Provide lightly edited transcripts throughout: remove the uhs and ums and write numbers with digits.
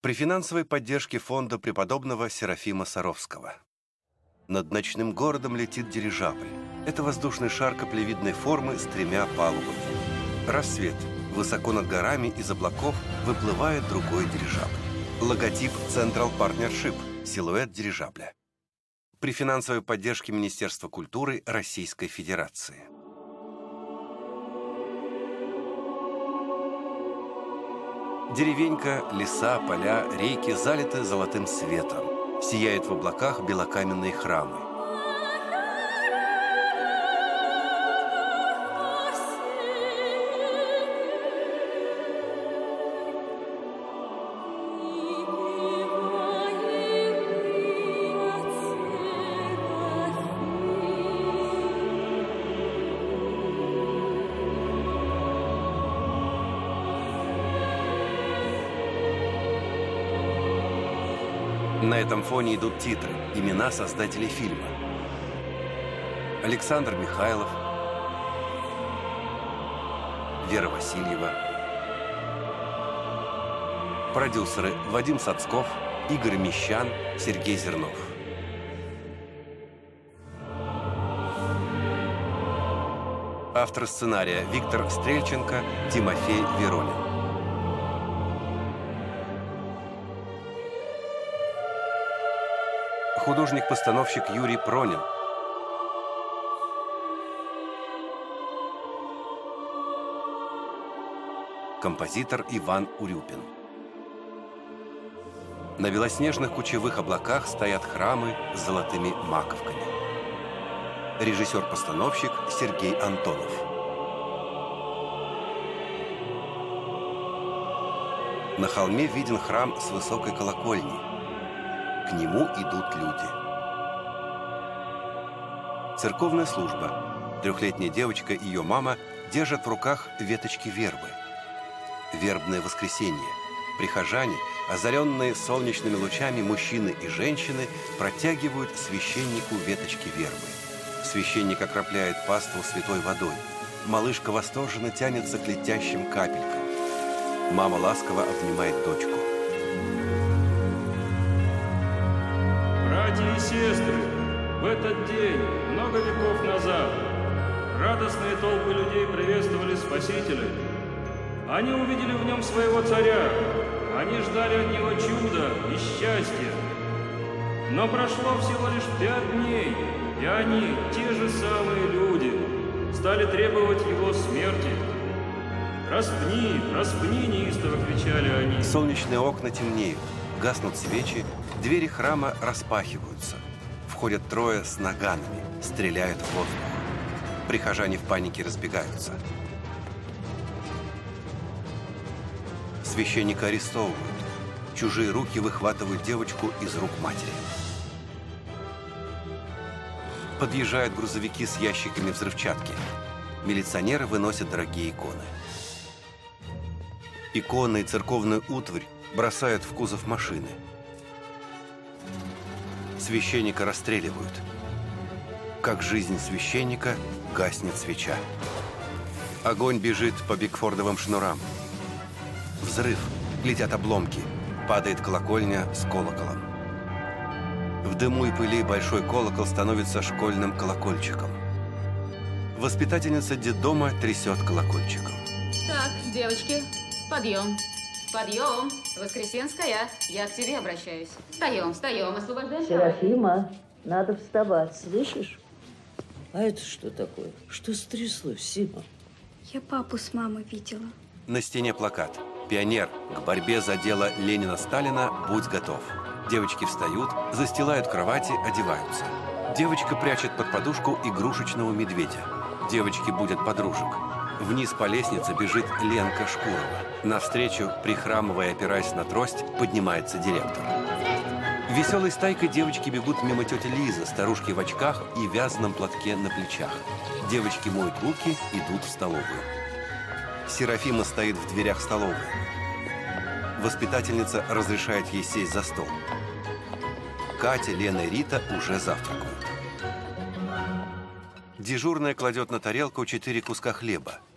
При финансовой поддержке фонда преподобного Серафима Саровского. Над ночным городом летит дирижабль. Это воздушный шар каплевидной формы с 3 палубами. Рассвет. Высоко над горами из облаков выплывает другой дирижабль. Логотип Central Partnership. Силуэт дирижабля. При финансовой поддержке Министерства культуры Российской Федерации. Деревенька, леса, поля, реки залиты золотым светом. Сияют в облаках белокаменные храмы. На этом фоне идут титры, имена создателей фильма. Александр Михайлов, Вера Васильева, продюсеры Вадим Сацков, Игорь Мещан, Сергей Зернов. Автор сценария Виктор Стрельченко, Тимофей Веронин. Художник-постановщик Юрий Пронин. Композитор Иван Урюпин. На белоснежных кучевых облаках стоят храмы с золотыми маковками. Режиссер-постановщик Сергей Антонов. На холме виден храм с высокой колокольней. К нему идут люди. Церковная служба. 3-летняя девочка и ее мама держат в руках веточки вербы. Вербное воскресенье. Прихожане, озаренные солнечными лучами мужчины и женщины, протягивают священнику веточки вербы. Священник окропляет паству святой водой. Малышка восторженно тянется к летящим капелькам. Мама ласково обнимает дочку. Братья и сестры, в этот день, много веков назад, радостные толпы людей приветствовали Спасителя. Они увидели в нем своего царя, они ждали от него чуда и счастья. Но прошло всего лишь 5 дней, и они, те же самые люди, стали требовать его смерти. «Распни, распни!» — неистово кричали они. Солнечные окна темнеют, гаснут свечи, двери храма распахиваются. Входят 3 с наганами, стреляют в воздух. Прихожане в панике разбегаются. Священника арестовывают. Чужие руки выхватывают девочку из рук матери. Подъезжают грузовики с ящиками взрывчатки. Милиционеры выносят дорогие иконы. Иконы и церковную утварь бросают в кузов машины. Священника расстреливают. Как жизнь священника, гаснет свеча. Огонь бежит по бигфордовым шнурам. Взрыв, летят обломки, падает колокольня с колоколом. В дыму и пыли большой колокол становится школьным колокольчиком. Воспитательница детдома трясет колокольчиком. Так, девочки, подъем. Подъем, Воскресенская, я к тебе обращаюсь. Встаем, встаем, освобождаем. Серафима, надо вставать, слышишь? А это что такое? Что стряслось, Сима? Я папу с мамой видела. На стене плакат. Пионер, к борьбе за дело Ленина-Сталина, будь готов. Девочки встают, застилают кровати, одеваются. Девочка прячет под подушку игрушечного медведя. Девочки будят подружек. Вниз по лестнице бежит Ленка Шкурова. Навстречу, прихрамывая и опираясь на трость, поднимается директор. Веселой стайкой девочки бегут мимо тети Лизы, старушки в очках и вязаном платке на плечах. Девочки моют руки, идут в столовую. Серафима стоит в дверях столовой. Воспитательница разрешает ей сесть за стол. Катя, Лена и Рита уже завтракают. Дежурная кладет на тарелку 4 куска хлеба.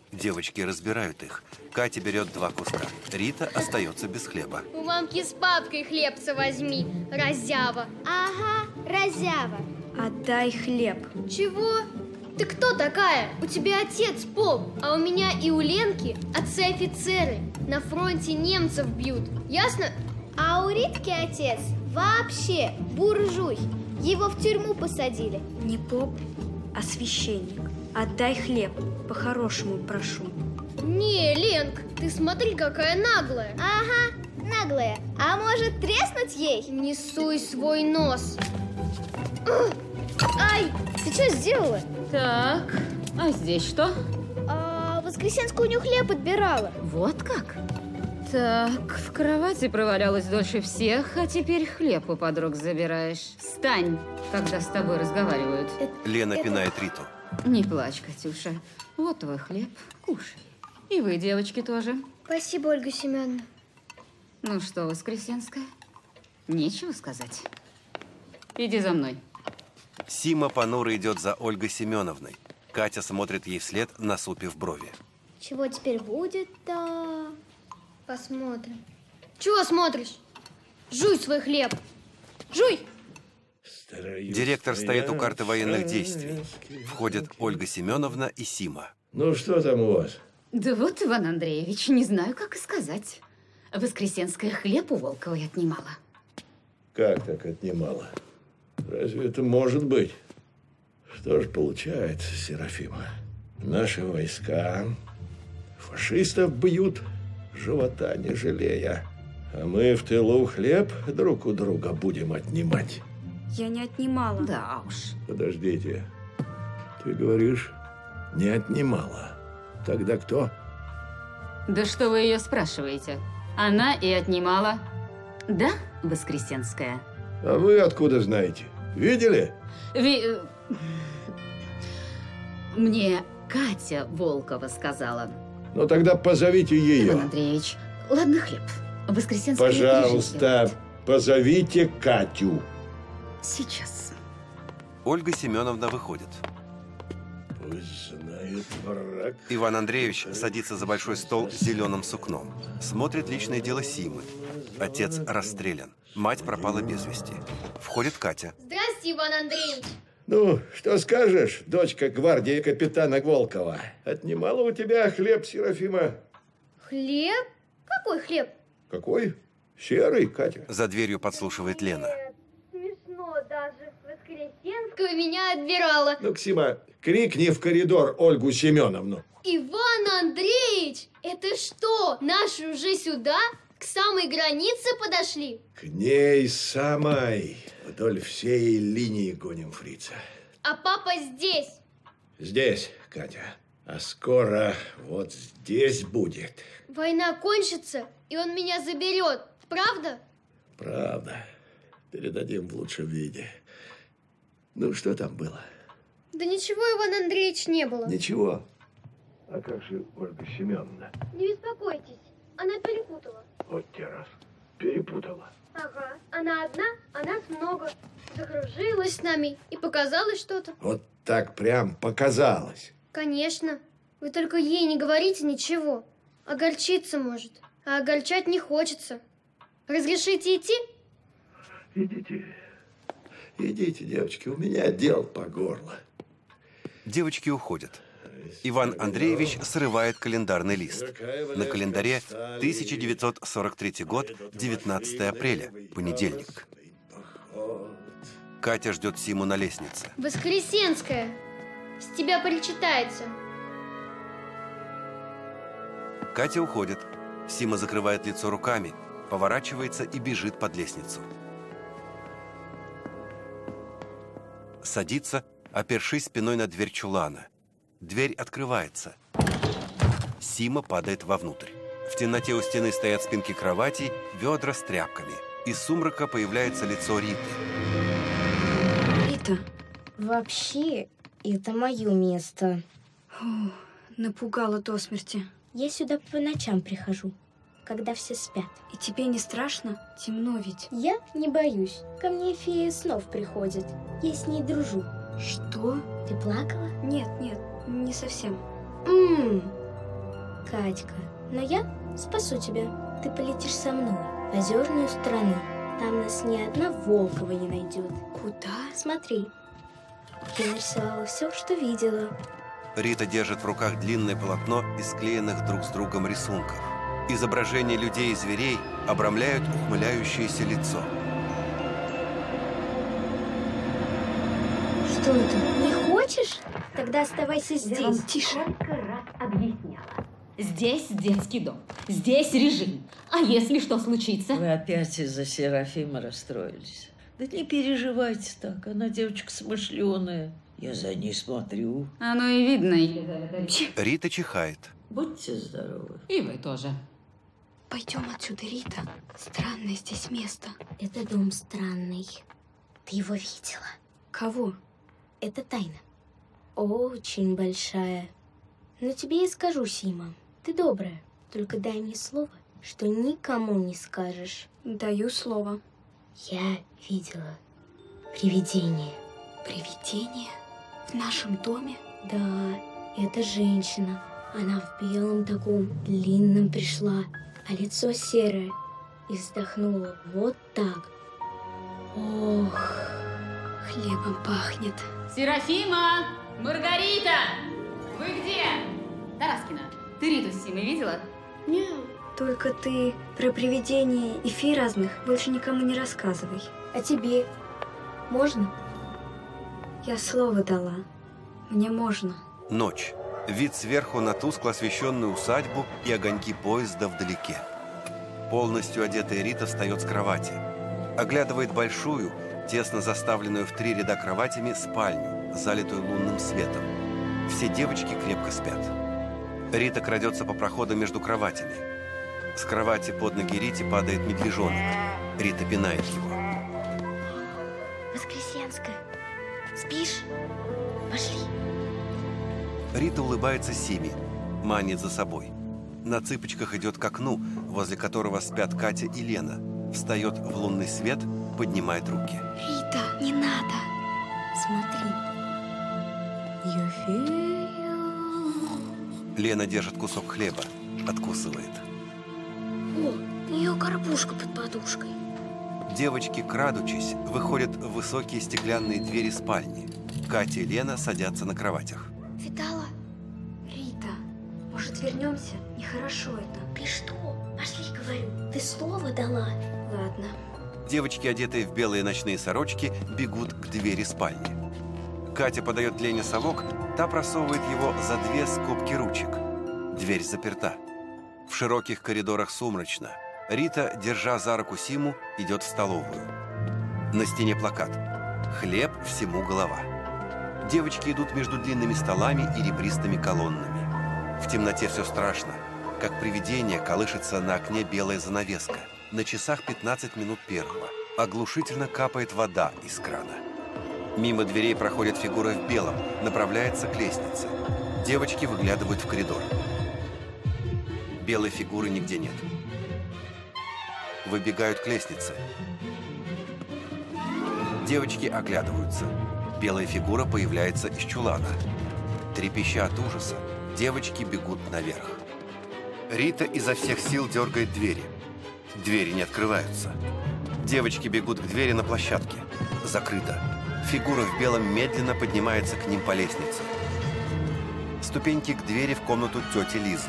Девочки разбирают их. Катя берет 2 куска. Рита остается без хлеба. У мамки с папкой хлебца возьми, разява. Ага, разява. Отдай хлеб. Чего? Ты кто такая? У тебя отец поп, а у меня и у Ленки отцы офицеры. На фронте немцев бьют. Ясно? А у Ритки отец вообще буржуй. Его в тюрьму посадили. Не поп, а священник. Отдай хлеб, по-хорошему прошу. Не, Ленк, ты смотри, какая наглая. Ага, наглая. А может треснуть ей? Не суй свой нос. Ай, ты что сделала? Так, а здесь что? А Воскресенская у нее хлеб отбирала. Вот как? Так, в кровати провалялась дольше всех, а теперь хлеб у подруг забираешь. Встань, когда с тобой разговаривают. Лена пинает Риту. Не плачь, Катюша. Вот твой хлеб, кушай. И вы, девочки, тоже. Спасибо, Ольга Семеновна. Ну что, Воскресенская, нечего сказать. Иди за мной. Сима понуро идет за Ольгой Семеновной. Катя смотрит ей вслед, насупив брови. Чего теперь будет-то? Посмотрим. Чего смотришь? Жуй свой хлеб. Жуй! Директор стоит у карты военных действий. Входят Ольга Семеновна и Сима. Ну, что там у вас? Да вот, Иван Андреевич, не знаю, как и сказать. Воскресенская хлеб у Волковой отнимала. Как так отнимала? Разве это может быть? Что ж получается, Серафима? Наши войска фашистов бьют, живота не жалея. А мы в тылу хлеб друг у друга будем отнимать. Я не отнимала. Да уж. Подождите. Ты говоришь, не отнимала. Тогда кто? Да что вы ее спрашиваете? Она и отнимала. Да, Воскресенская? А вы откуда знаете? Видели? Мне Катя Волкова сказала. Ну тогда позовите ее. Иван Андреевич, ладно, хлеб. Воскресенская. Пожалуйста, позовите Катю. Сейчас. Ольга Семеновна выходит. Пусть знает враг. Иван Андреевич садится за большой стол с зеленым сукном. Смотрит личное дело Симы. Отец расстрелян. Мать пропала без вести. Входит Катя. Здрасте, Иван Андреевич. Ну, что скажешь, дочка гвардии капитана Волкова? Отнимала у тебя хлеб, Серафима? Хлеб? Какой хлеб? Какой? Серый, Катя. За дверью подслушивает Лена. Смешно даже. Воскресенская меня отбирала. Ну, Ксима, крикни в коридор Ольгу Семеновну. Иван Андреевич, это что, наши уже сюда? К самой границе подошли? К ней самой. Вдоль всей линии гоним фрица. А папа здесь? Здесь, Катя. А скоро вот здесь будет. Война кончится, и он меня заберет. Правда? Правда. Передадим в лучшем виде. Ну, что там было? Да ничего, Иван Андреевич, не было. Ничего. А как же Ольга Семеновна? Не беспокойтесь, она перепутала. Вот те раз. Перепутала. Ага, она одна, а нас много. Закружилась с нами и показалось что-то. Вот так прям показалось. Конечно. Вы только ей не говорите ничего. Огорчиться может. А огорчать не хочется. Разрешите идти? Идите. Идите, девочки, у меня дел по горло. Девочки уходят. Иван Андреевич срывает календарный лист. На календаре 1943 год, 19 апреля, понедельник. Катя ждет Симу на лестнице. Воскресенская, с тебя причитается. Катя уходит. Сима закрывает лицо руками, поворачивается и бежит под лестницу. Садится, опершись спиной на дверь чулана. Дверь открывается. Сима падает вовнутрь. В темноте у стены стоят спинки кроватей, ведра с тряпками. Из сумрака появляется лицо Риты. Рита. Вообще, это мое место. Фу, напугала до смерти. Я сюда по ночам прихожу, когда все спят. И тебе не страшно? Темно ведь. Я не боюсь. Ко мне фея снов приходит. Я с ней дружу. Что? Ты плакала? Нет, не совсем. Катька, но я спасу тебя. Ты полетишь со мной в озерную страну. Там нас ни одна Волкова не найдет. Куда? Смотри. Я нарисовала все, что видела. Рита держит в руках длинное полотно из склеенных друг с другом рисунков. Изображения людей и зверей обрамляют ухмыляющееся лицо. Что это? Не хочешь? Тогда оставайся здесь. Тише. Сколько раз объясняла. Здесь детский дом, здесь режим. А если что случится? Вы опять из-за Серафима расстроились. Да не переживайте так, она девочка смышленая. Я за ней смотрю. Оно и видно. Рита чихает. Будьте здоровы. И вы тоже. Пойдем отсюда, Рита. Странное здесь место. Это дом странный. Ты его видела? Кого? Это тайна. Очень большая. Но тебе я скажу, Сима. Ты добрая. Только дай мне слово, что никому не скажешь. Даю слово. Я видела привидение. Привидение? В нашем доме? Да, это женщина. Она в белом таком длинном пришла, а лицо серое. И вздохнула вот так. Ох, Хлебом пахнет. Серафима! Маргарита! Вы где? Тараскина, ты Риту с Симой видела? Только ты про привидения и фей разных больше никому не рассказывай. а тебе можно? Я слово дала. Мне можно. Ночь. Вид сверху на тускло освещенную усадьбу и огоньки поезда вдалеке. Полностью одетая Рита встает с кровати. Оглядывает большую, тесно заставленную в 3 ряда кроватями спальню, залитую лунным светом. Все девочки крепко спят. Рита крадется по проходу между кроватями. С кровати под ноги Рите падает медвежонок. Рита пинает его. Воскресенская, спишь? Пошли. Рита улыбается Симе, манит за собой. На цыпочках идет к окну, возле которого спят Катя и Лена. Встает в лунный свет, поднимает руки. Рита, не надо. Смотри. Я фея. Лена держит кусок хлеба, откусывает. О, у нее горбушка под подушкой. Девочки, крадучись, выходят в высокие стеклянные двери спальни. Катя и Лена садятся на кроватях. Видала? Рита, может, вернемся? Нехорошо это. Ты что? Пошли, говорю. Ты слово дала? Ладно. Девочки, одетые в белые ночные сорочки, бегут к двери спальни. Катя подает Лене совок, та просовывает его за 2 скобки ручек. Дверь заперта. В широких коридорах сумрачно. Рита, держа за руку Симу, идет в столовую. На стене плакат «Хлеб всему голова». Девочки идут между длинными столами и ребристыми колоннами. В темноте все страшно. Как привидение колышется на окне белая занавеска. На часах 15 минут 1-го. Оглушительно капает вода из крана. Мимо дверей проходит фигура в белом, направляется к лестнице. Девочки выглядывают в коридор. Белой фигуры нигде нет. Выбегают к лестнице. Девочки оглядываются. Белая фигура появляется из чулана. Трепеща от ужаса, девочки бегут наверх. Рита изо всех сил дергает двери. Двери не открываются. Девочки бегут к двери на площадке. Закрыто. Фигура в белом медленно поднимается к ним по лестнице. Ступеньки к двери в комнату тети Лизы.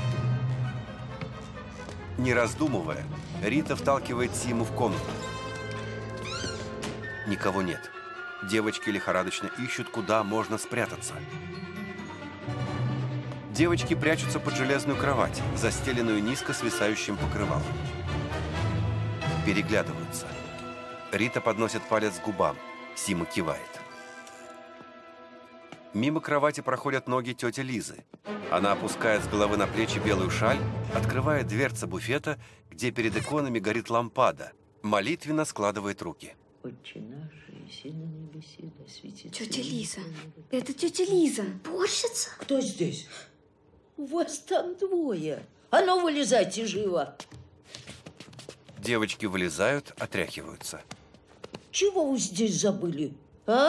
Не раздумывая, Рита вталкивает Симу в комнату. Никого нет. Девочки лихорадочно ищут, куда можно спрятаться. Девочки прячутся под железную кровать, застеленную низко свисающим покрывалом. Переглядываются. Рита подносит палец к губам. Сима кивает. Мимо кровати проходят ноги тети Лизы. Она опускает с головы на плечи белую шаль, открывает дверцы буфета, где перед иконами горит лампада, молитвенно складывает руки. Отче наш, еси на небеси, да светится. Тетя Лиза. Это тетя Лиза. Борщица? Кто здесь? У вас там 2. А ну, вылезайте живо. Девочки вылезают, отряхиваются. Чего вы здесь забыли? А,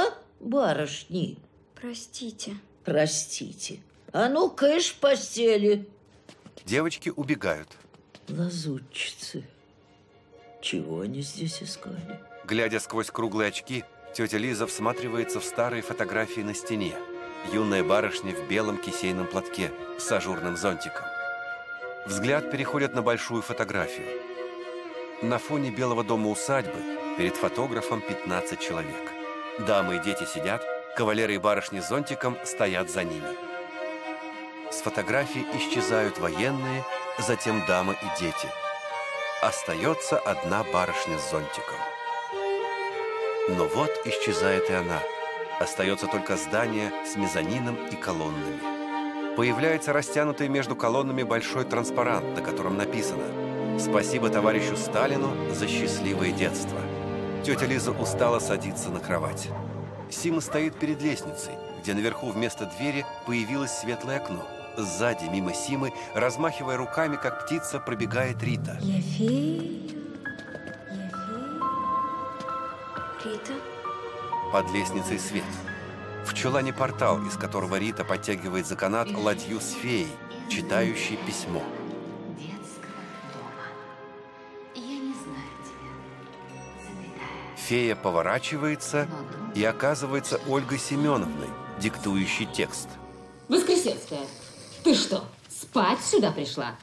барышни? Простите. Простите. А ну, кэш в постели. Девочки убегают. Лазутчицы. Чего они здесь искали? Глядя сквозь круглые очки, тетя Лиза всматривается в старые фотографии на стене. Юная барышня в белом кисейном платке с ажурным зонтиком. Взгляд переходит на большую фотографию. На фоне белого дома усадьбы перед фотографом 15 человек. Дамы и дети сидят, кавалеры и барышни с зонтиком стоят за ними. С фотографий исчезают военные, затем дамы и дети. Остается одна барышня с зонтиком. Но вот исчезает и она. Остается только здание с мезонином и колоннами. Появляется растянутый между колоннами большой транспарант, на котором написано: «Спасибо товарищу Сталину за счастливое детство». Тетя Лиза устало садится на кровать. Сима стоит перед лестницей, где наверху вместо двери появилось светлое окно. Сзади, мимо Симы, размахивая руками, как птица, пробегает Рита. Я фея. Я фея. Рита? Под лестницей свет. В чулане портал, из которого Рита подтягивает за канат ладью с феей, читающей письмо. Детского дома. Я не знаю тебя. Фея поворачивается и оказывается Ольгой Семеновной, диктующей текст. Воскресенская, ты что, спать сюда пришла?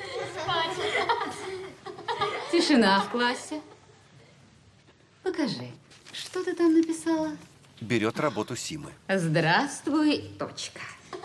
Тишина в классе. Покажи, что ты там написала? Берет работу Симы. Здравствуй, точка.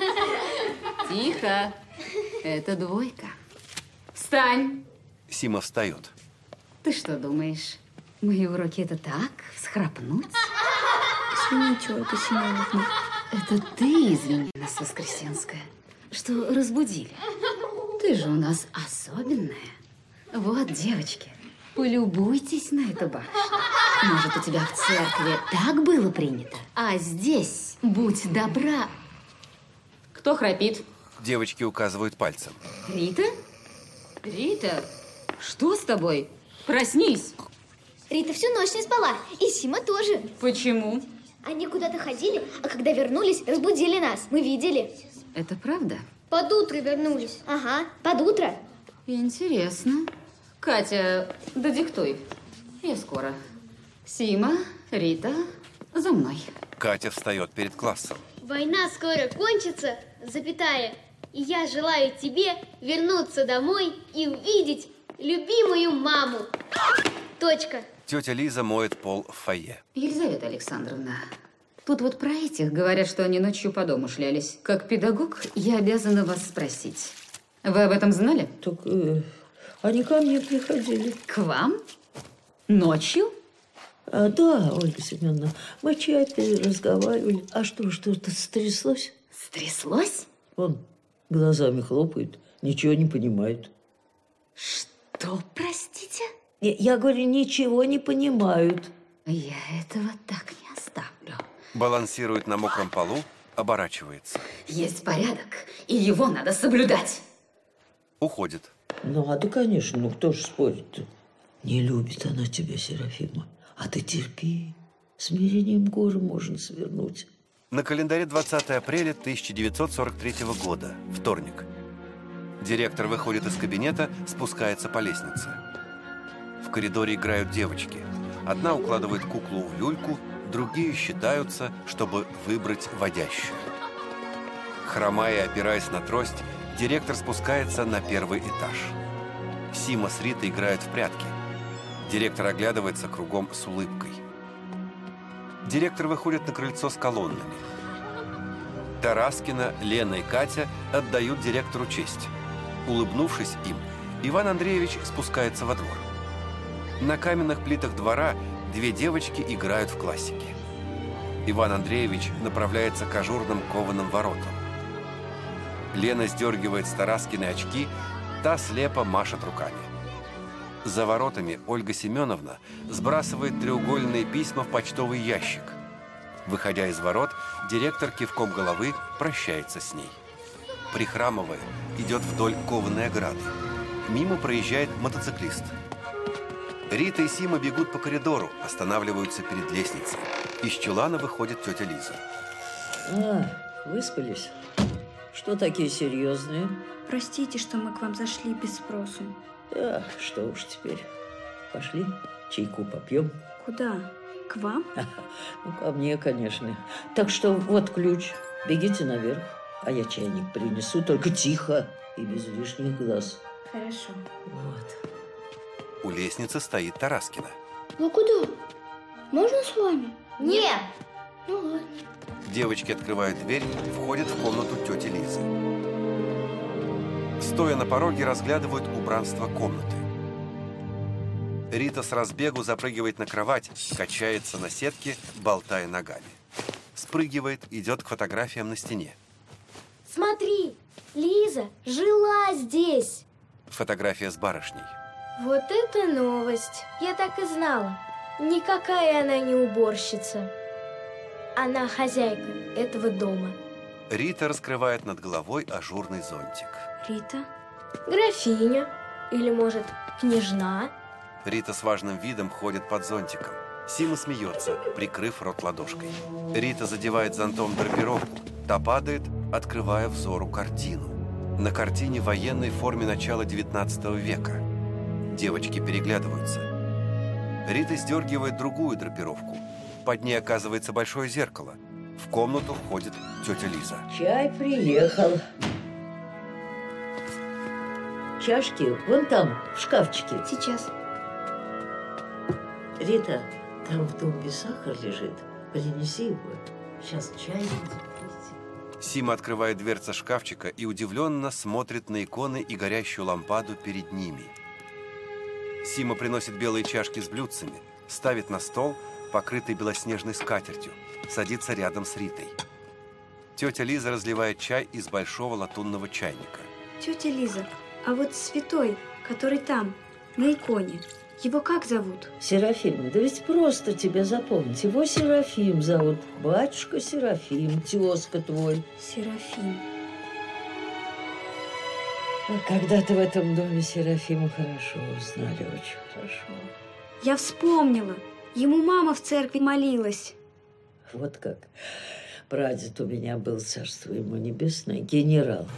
Тихо. Это двойка. Встань. Сима встает. Ты что думаешь, мои уроки это так, всхрапнуть? Извините, Ольга Семеновна. Это ты извини нас, Воскресенская, что разбудили. Ты же у нас особенная. Вот, девочки, полюбуйтесь на эту башню. Может, у тебя в церкви так было принято, а здесь, будь добра. Кто храпит? Девочки указывают пальцем. Рита? Рита, что с тобой? Проснись. Рита всю ночь не спала, и Сима тоже. Почему? Они куда-то ходили, а когда вернулись, разбудили нас. Мы видели. Это правда? Под утро вернулись. Ага, под утро. Интересно. Катя, додиктуй. Я скоро. Сима, Рита, за мной. Катя встает перед классом. Война скоро кончится, запятая. И я желаю тебе вернуться домой и увидеть любимую маму. Точка. Тетя Лиза моет пол в фойе. Елизавета Александровна, тут вот про этих говорят, что они ночью по дому шлялись. Как педагог, я обязана вас спросить. Вы об этом знали? Так они ко мне приходили. К вам? Ночью? Да, Ольга Семеновна, мы чай пили, разговаривали. А что-то стряслось? Стряслось? Он глазами хлопает, ничего не понимает. Что, простите? Я говорю, ничего не понимают. Я этого так не оставлю. Балансирует на мокром полу, оборачивается. Есть порядок, и его надо соблюдать. Уходит. Надо, конечно, ну кто же спорит-то? Не любит она тебя, Серафима. А ты терпи. Смирением горы можно свернуть. На календаре 20 апреля 1943 года, вторник. Директор выходит из кабинета, спускается по лестнице. В коридоре играют девочки. Одна укладывает куклу в люльку, другие считаются, чтобы выбрать водящую. Хромая и опираясь на трость, директор спускается на первый этаж. Сима с Ритой играют в прятки. Директор оглядывается кругом с улыбкой. Директор выходит на крыльцо с колоннами. Тараскина, Лена и Катя отдают директору честь. Улыбнувшись им, Иван Андреевич спускается во двор. На каменных плитах двора две девочки играют в классики. Иван Андреевич направляется к ажурным кованым воротам. Лена сдергивает с Тараскины очки, та слепо машет руками. За воротами Ольга Семеновна сбрасывает треугольные письма в почтовый ящик. Выходя из ворот, директор кивком головы прощается с ней. Прихрамывая, идет вдоль кованой ограды. Мимо проезжает мотоциклист. Рита и Сима бегут по коридору, останавливаются перед лестницей. Из чулана выходит тетя Лиза. Выспались? Что такие серьезные? Простите, что мы к вам зашли без спросу. Что уж теперь. Пошли, чайку попьем. Куда? К вам? Ну, ко мне, конечно. Так что вот ключ. Бегите наверх, а я чайник принесу, только тихо и без лишних глаз. Хорошо. Вот. У лестницы стоит Тараскина. Вы куда? Можно с вами? Нет! Ну ладно. Девочки открывают дверь и входят в комнату тети Лизы. Стоя на пороге, разглядывают убранство комнаты. Рита с разбегу запрыгивает на кровать, качается на сетке, болтая ногами. Спрыгивает, идет к фотографиям на стене. Смотри, Лиза жила здесь. Фотография с барышней. Вот это новость. Я так и знала. Никакая она не уборщица. Она хозяйка этого дома. Рита раскрывает над головой ажурный зонтик. Рита? Графиня. Или, может, княжна? Рита с важным видом ходит под зонтиком. Сима смеется, прикрыв рот ладошкой. Рита задевает зонтом драпировку. Та падает, открывая взору картину. На картине в военной форме начала 19 века. Девочки переглядываются. Рита сдергивает другую драпировку. Под ней оказывается большое зеркало. В комнату входит тетя Лиза. Чай приехал. Чашки вон там, в шкафчике. Сейчас. Рита, там в тумбе сахар лежит. Принеси его. Сейчас чай будет. Сима открывает дверцы шкафчика и удивленно смотрит на иконы и горящую лампаду перед ними. Сима приносит белые чашки с блюдцами, ставит на стол, покрытый белоснежной скатертью, садится рядом с Ритой. Тетя Лиза разливает чай из большого латунного чайника. Тетя Лиза, а вот святой, который там, на иконе, его как зовут? Серафим. Да ведь просто тебя запомнить. Его Серафим зовут. Батюшка Серафим, тезка твой. Серафим. Когда-то в этом доме Серафиму хорошо знали, очень хорошо. Я вспомнила. Ему мама в церкви молилась. Вот как. Прадед у меня был, царство ему небесное, генерал.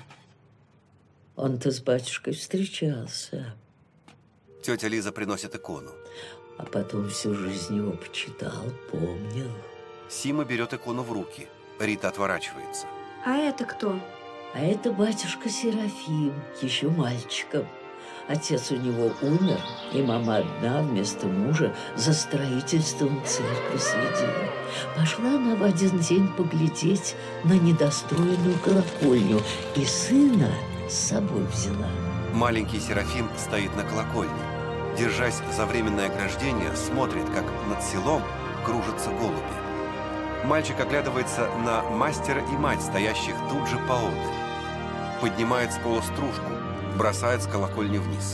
Он-то с батюшкой встречался. Тетя Лиза приносит икону. А потом всю жизнь его почитал, помнил. Сима берет икону в руки. Рита отворачивается. А это кто? А это батюшка Серафим, еще мальчиком. Отец у него умер, и мама одна вместо мужа за строительством церкви следила. Пошла она в один день поглядеть на недостроенную колокольню, и сына с собой взяла. Маленький Серафим стоит на колокольне. Держась за временное ограждение, смотрит, как над селом кружатся голуби. Мальчик оглядывается на мастера и мать, стоящих тут же поодаль. Поднимает с пола стружку, бросает с колокольни вниз.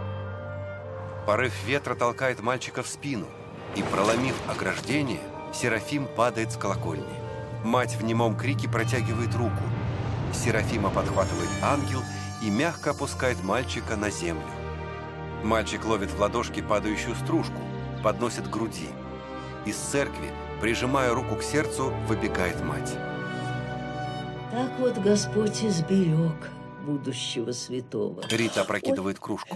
Порыв ветра толкает мальчика в спину, и, проломив ограждение, Серафим падает с колокольни. Мать в немом крике протягивает руку. Серафима подхватывает ангел и мягко опускает мальчика на землю. Мальчик ловит в ладошки падающую стружку, подносит к груди. Из церкви, прижимая руку к сердцу, выбегает мать. Так вот Господь изберег будущего святого. Рита опрокидывает кружку.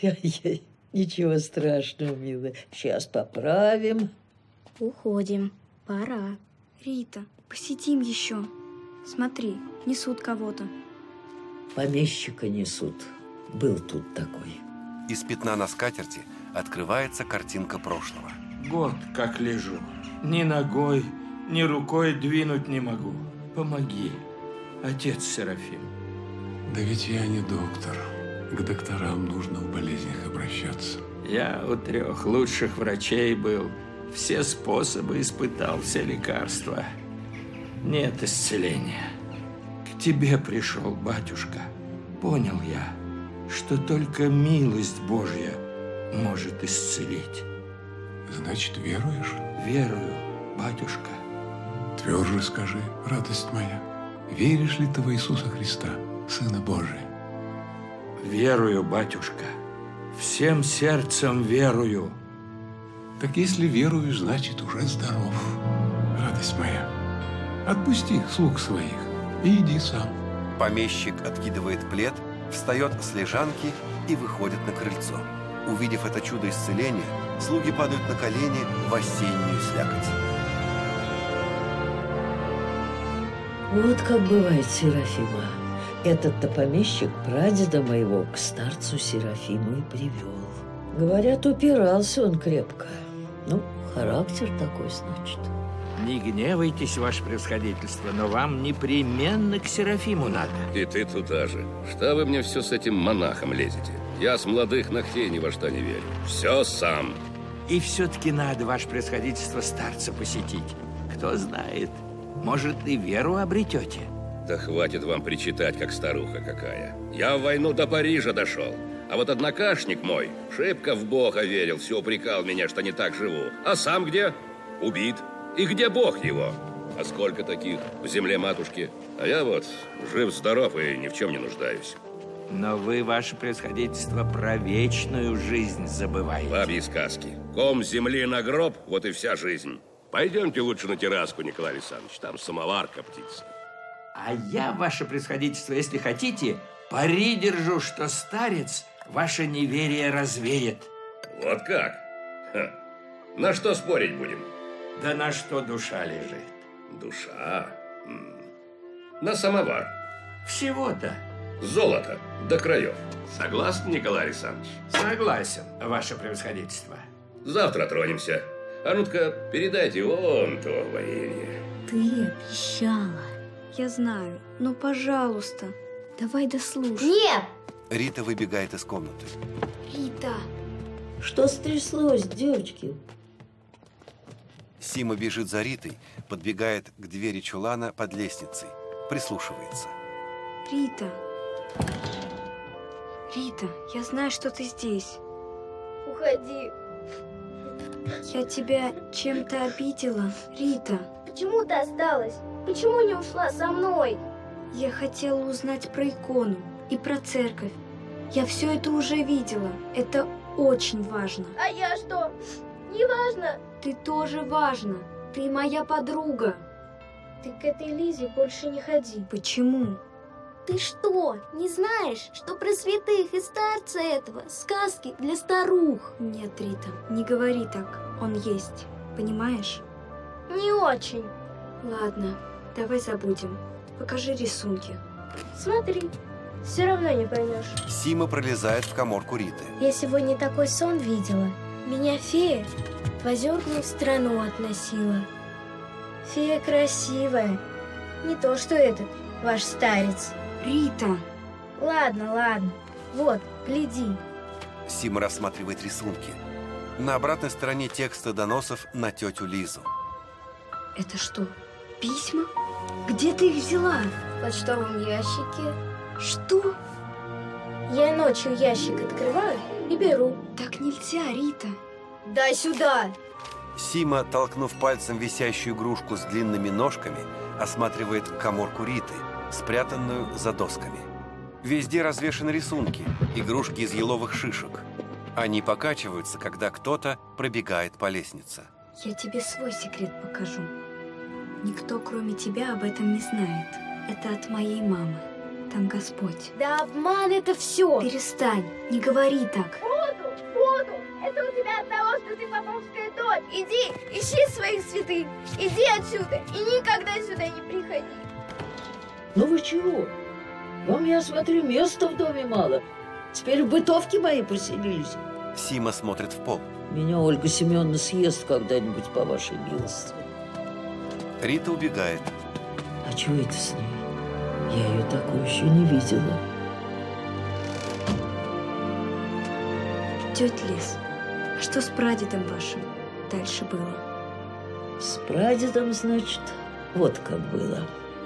Ничего страшного, милая. Сейчас поправим. Уходим. Пора. Рита, посидим еще. Смотри, несут кого-то. Помещика несут. Был тут такой. Из пятна на скатерти открывается картинка прошлого. Год как лежу. Ни ногой, ни рукой двинуть не могу. Помоги, отец Серафим. Да ведь я не доктор. К докторам нужно в болезнях обращаться. Я у 3 лучших врачей был. Все способы испытал, все лекарства. Нет исцеления. К тебе пришел, батюшка. Понял я, что только милость Божья может исцелить. Значит, веруешь? Верую, батюшка. Тверже скажи, радость моя. Веришь ли ты в Иисуса Христа, Сына Божия? Верую, батюшка. Всем сердцем верую. Так если веруешь, значит, уже здоров. Радость моя. Отпусти слуг своих и иди сам. Помещик откидывает плед, встает с лежанки и выходит на крыльцо. Увидев это чудо исцеления, слуги падают на колени в осеннюю слякоть. Вот как бывает, Серафима. Этот-то помещик прадеда моего к старцу Серафиму и привел. Говорят, упирался он крепко. Ну, характер такой, значит. Не гневайтесь, ваше превосходительство, но вам непременно к Серафиму надо. И ты туда же. Что вы мне все с этим монахом лезете? Я с молодых ногтей ни во что не верю. Все сам. И все-таки надо, ваше превосходительство, старца посетить. Кто знает, может, и веру обретете. Да хватит вам причитать, как старуха какая. Я в войну до Парижа дошел. А вот однокашник мой шибко в Бога верил, все упрекал меня, что не так живу. А сам где? Убит. И где Бог его? А сколько таких в земле матушки? А я вот жив-здоров и ни в чем не нуждаюсь. Но вы, ваше превосходительство, про вечную жизнь забываете. Бабьи сказки. Ком земли на гроб, вот и вся жизнь. Пойдемте лучше на терраску, Николай Александрович, там самовар коптится. А я, ваше превосходительство, если хотите, пари держу, что старец ваше неверие развеет. Вот как? Ха. На что спорить будем? Да на что душа лежит. Душа? На самовар. Всего-то. Золото до краев. Согласен, Николай Александрович? Согласен, ваше превосходительство. Завтра тронемся. А ну-ка, передайте вон то варенье. Ты обещала. Я знаю, но пожалуйста, давай дослушай. Нет! Рита выбегает из комнаты. Рита! Что стряслось, девочки? Сима бежит за Ритой, подбегает к двери чулана под лестницей, прислушивается. Рита. Рита, я знаю, что ты здесь. Уходи. Я тебя чем-то обидела, Рита. Почему ты осталась? Почему не ушла со мной? Я хотела узнать про икону и про церковь. Я все это уже видела. Это очень важно. А я что? Не важно. Ты тоже важна. Ты моя подруга. Ты к этой Лизе больше не ходи. Почему? Ты что, не знаешь, что про святых и старца этого сказки для старух? Нет, Рита, не говори так. Он есть. Понимаешь? Не очень. Ладно, давай забудем. Покажи рисунки. Смотри, все равно не поймешь. Сима пролезает в каморку Риты. Я сегодня такой сон видела. Меня фея в озерную страну относила. Фея красивая. Не то, что этот, ваш старец. Рита! Ладно, ладно. Вот, гляди. Сима рассматривает рисунки. На обратной стороне текста доносов на тетю Лизу. Это что, письма? Где ты их взяла? В почтовом ящике. Что? Я ночью ящик открываю и беру. Так нельзя, Рита. Дай сюда! Сима, толкнув пальцем висящую игрушку с длинными ножками, осматривает каморку Риты, спрятанную за досками. Везде развешаны рисунки, игрушки из еловых шишек. Они покачиваются, когда кто-то пробегает по лестнице. Я тебе свой секрет покажу. Никто, кроме тебя, об этом не знает. Это от моей мамы. Там Господь. Да обман это все! Перестань, не говори так. Буду! Это у тебя от того, что ты поповская дочь. Иди, ищи своих святых. Иди отсюда и никогда сюда не приходи. Ну вы чего? Вам, я смотрю, места в доме мало. Теперь в бытовке моей поселились. Сима смотрит в пол. Меня Ольга Семеновна съест когда-нибудь, по вашей милости. Рита убегает. А чего это с ней? Я ее такой еще не видела. Тетя Лиз, а что с прадедом вашим дальше было? С прадедом, значит, вот как было.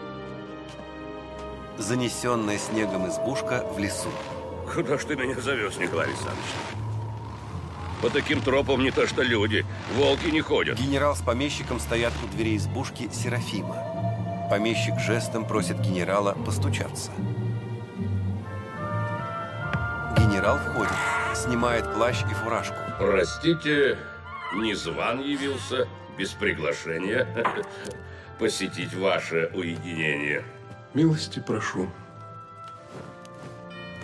Занесенная снегом избушка в лесу. Куда ж ты меня завез, Николай Александрович? По таким тропам не то что люди, волки не ходят. Генерал с помещиком стоят у дверей избушки Серафима. Помещик жестом просит генерала постучаться. Генерал входит, снимает плащ и фуражку. Простите, незван явился, без приглашения, посетить ваше уединение. Милости прошу.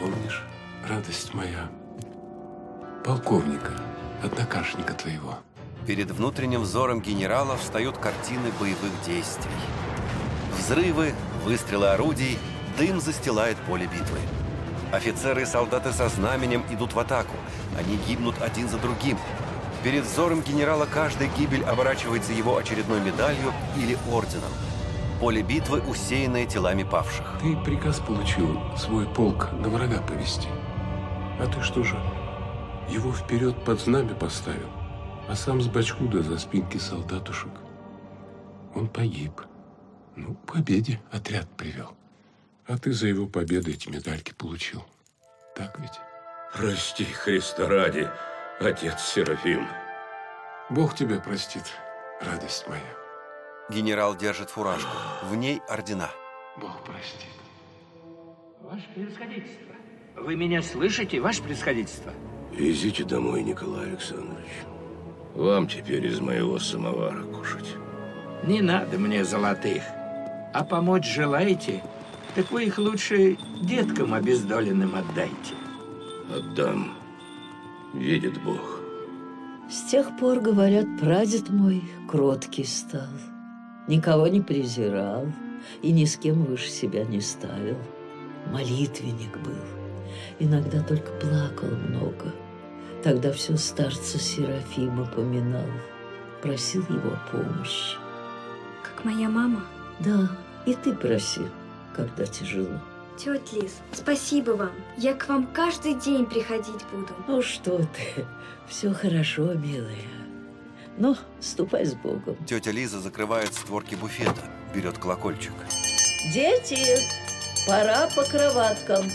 помнишь, радость моя, полковника, однокашника твоего? Перед внутренним взором генерала встают картины боевых действий. Взрывы, выстрелы орудий, дым застилает поле битвы. Офицеры и солдаты со знаменем идут в атаку. Они гибнут один за другим. Перед взором генерала каждая гибель оборачивается его очередной медалью или орденом. Поле битвы усеянное телами павших. Ты приказ получил свой полк на врага повести. А ты что же, его вперед под знамя поставил, а сам с бачкуда за спинки солдатушек? Он погиб. Ну, к победе отряд привел. А ты за его победу эти медальки получил. Так ведь? Прости, Христа ради, отец Серафим. Бог тебя простит, радость моя. Генерал держит фуражку. В ней ордена. Бог простит. Ваше превосходительство. Вы меня слышите, ваше превосходительство? Везите домой, Николай Александрович. Вам теперь из моего самовара кушать. Не надо мне золотых. А помочь желаете? Так вы их лучше деткам обездоленным отдайте. Отдам. Видит Бог. С тех пор, говорят, прадед мой кроткий стал. Никого не презирал и ни с кем выше себя не ставил. Молитвенник был. Иногда только плакал много. Тогда все старца Серафима поминал. Просил его помощи. Как моя мама? Да, и ты проси, когда тяжело. Тетя Лиз, спасибо вам. Я к вам каждый день приходить буду. Ну что ты, все хорошо, милая. Ну, ступай с Богом. Тетя Лиза закрывает створки буфета, берет колокольчик. Дети, пора по кроваткам.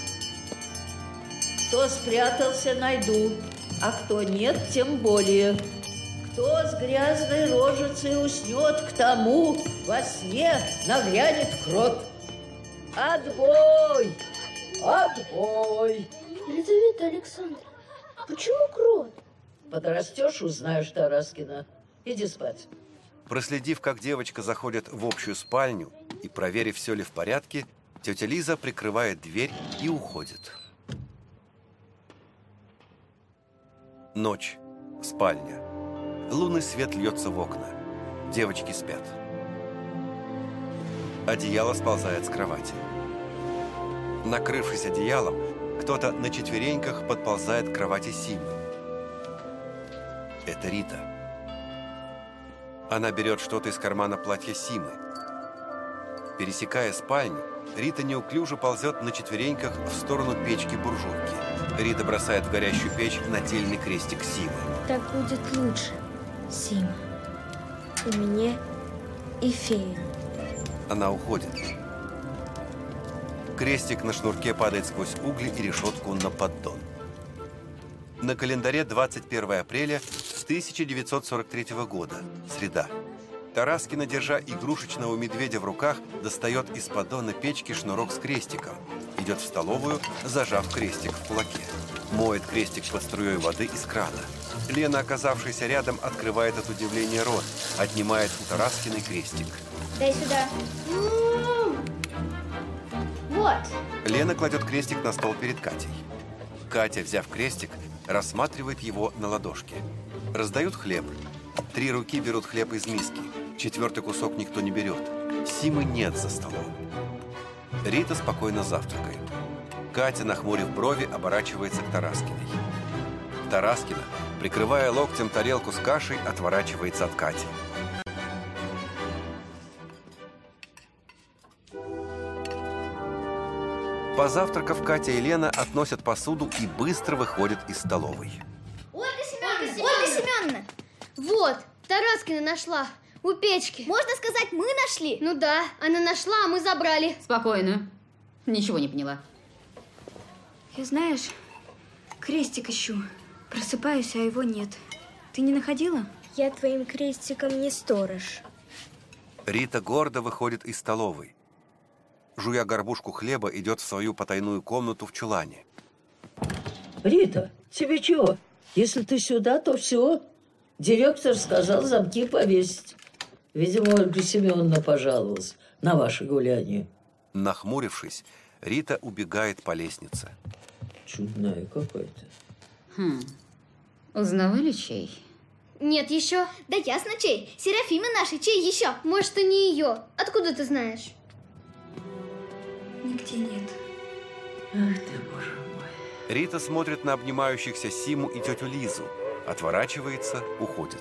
Кто спрятался, найду, а кто нет, тем более. Кто с грязной рожицей уснет, к тому во сне нагрянет крот. Отбой! Отбой! Елизавета Александровна, почему крот? Подрастешь, узнаешь, Тараскина. Иди спать. Проследив, как девочка заходит в общую спальню и проверив, все ли в порядке, тетя Лиза прикрывает дверь и уходит. Ночь. Спальня. Лунный свет льется в окна. Девочки спят. Одеяло сползает с кровати. Накрывшись одеялом, кто-то на четвереньках подползает к кровати Симы. Это Рита. Она берет что-то из кармана платья Симы. Пересекая спальню, Рита неуклюже ползет на четвереньках в сторону печки-буржуйки. Рита бросает в горящую печь нательный крестик Симы. Так будет лучше, Сима. И мне, и фее. Она уходит. Крестик на шнурке падает сквозь угли и решетку на поддон. На календаре 21 апреля 1943 года. Среда. Тараскина, держа игрушечного медведя в руках, достает из поддона печки шнурок с крестиком. Идет в столовую, зажав крестик в кулаке. Моет крестик под струей воды из крана. Лена, оказавшаяся рядом, открывает от удивления рот, отнимает у Тараскиной крестик. Дай сюда. Вот. Лена кладет крестик на стол перед Катей. Катя, взяв крестик, рассматривает его на ладошке. Раздают хлеб. 3 руки берут хлеб из миски. 4-й кусок никто не берет. Симы нет за столом. Рита спокойно завтракает. Катя, нахмурив брови, оборачивается к Тараскиной. Тараскина, прикрывая локтем тарелку с кашей, отворачивается от Кати. Позавтракав, Катя и Лена относят посуду и быстро выходят из столовой. Ольга Семеновна! Вот, Тараскина нашла. У печки. Можно сказать, мы нашли? Ну да, она нашла, а мы забрали. Спокойно. Ничего не поняла. Я, знаешь, крестик ищу. Просыпаюсь, а его нет. Ты не находила? Я твоим крестиком не сторож. Рита гордо выходит из столовой. Жуя горбушку хлеба, идет в свою потайную комнату в чулане. Рита, тебе чего? Если ты сюда, то все. Директор сказал замки повесить. Видимо, Ольга Семеновна пожаловалась на ваше гуляние. Нахмурившись, Рита убегает по лестнице. чудная какая-то. Узнавали чей? Нет еще. Да ясно чей. Серафима нашей, чей еще? Может, и не ее. Откуда ты знаешь? Нигде нет. Ах ты, боже мой. Рита смотрит на обнимающихся Симу и тетю Лизу. Отворачивается, уходит.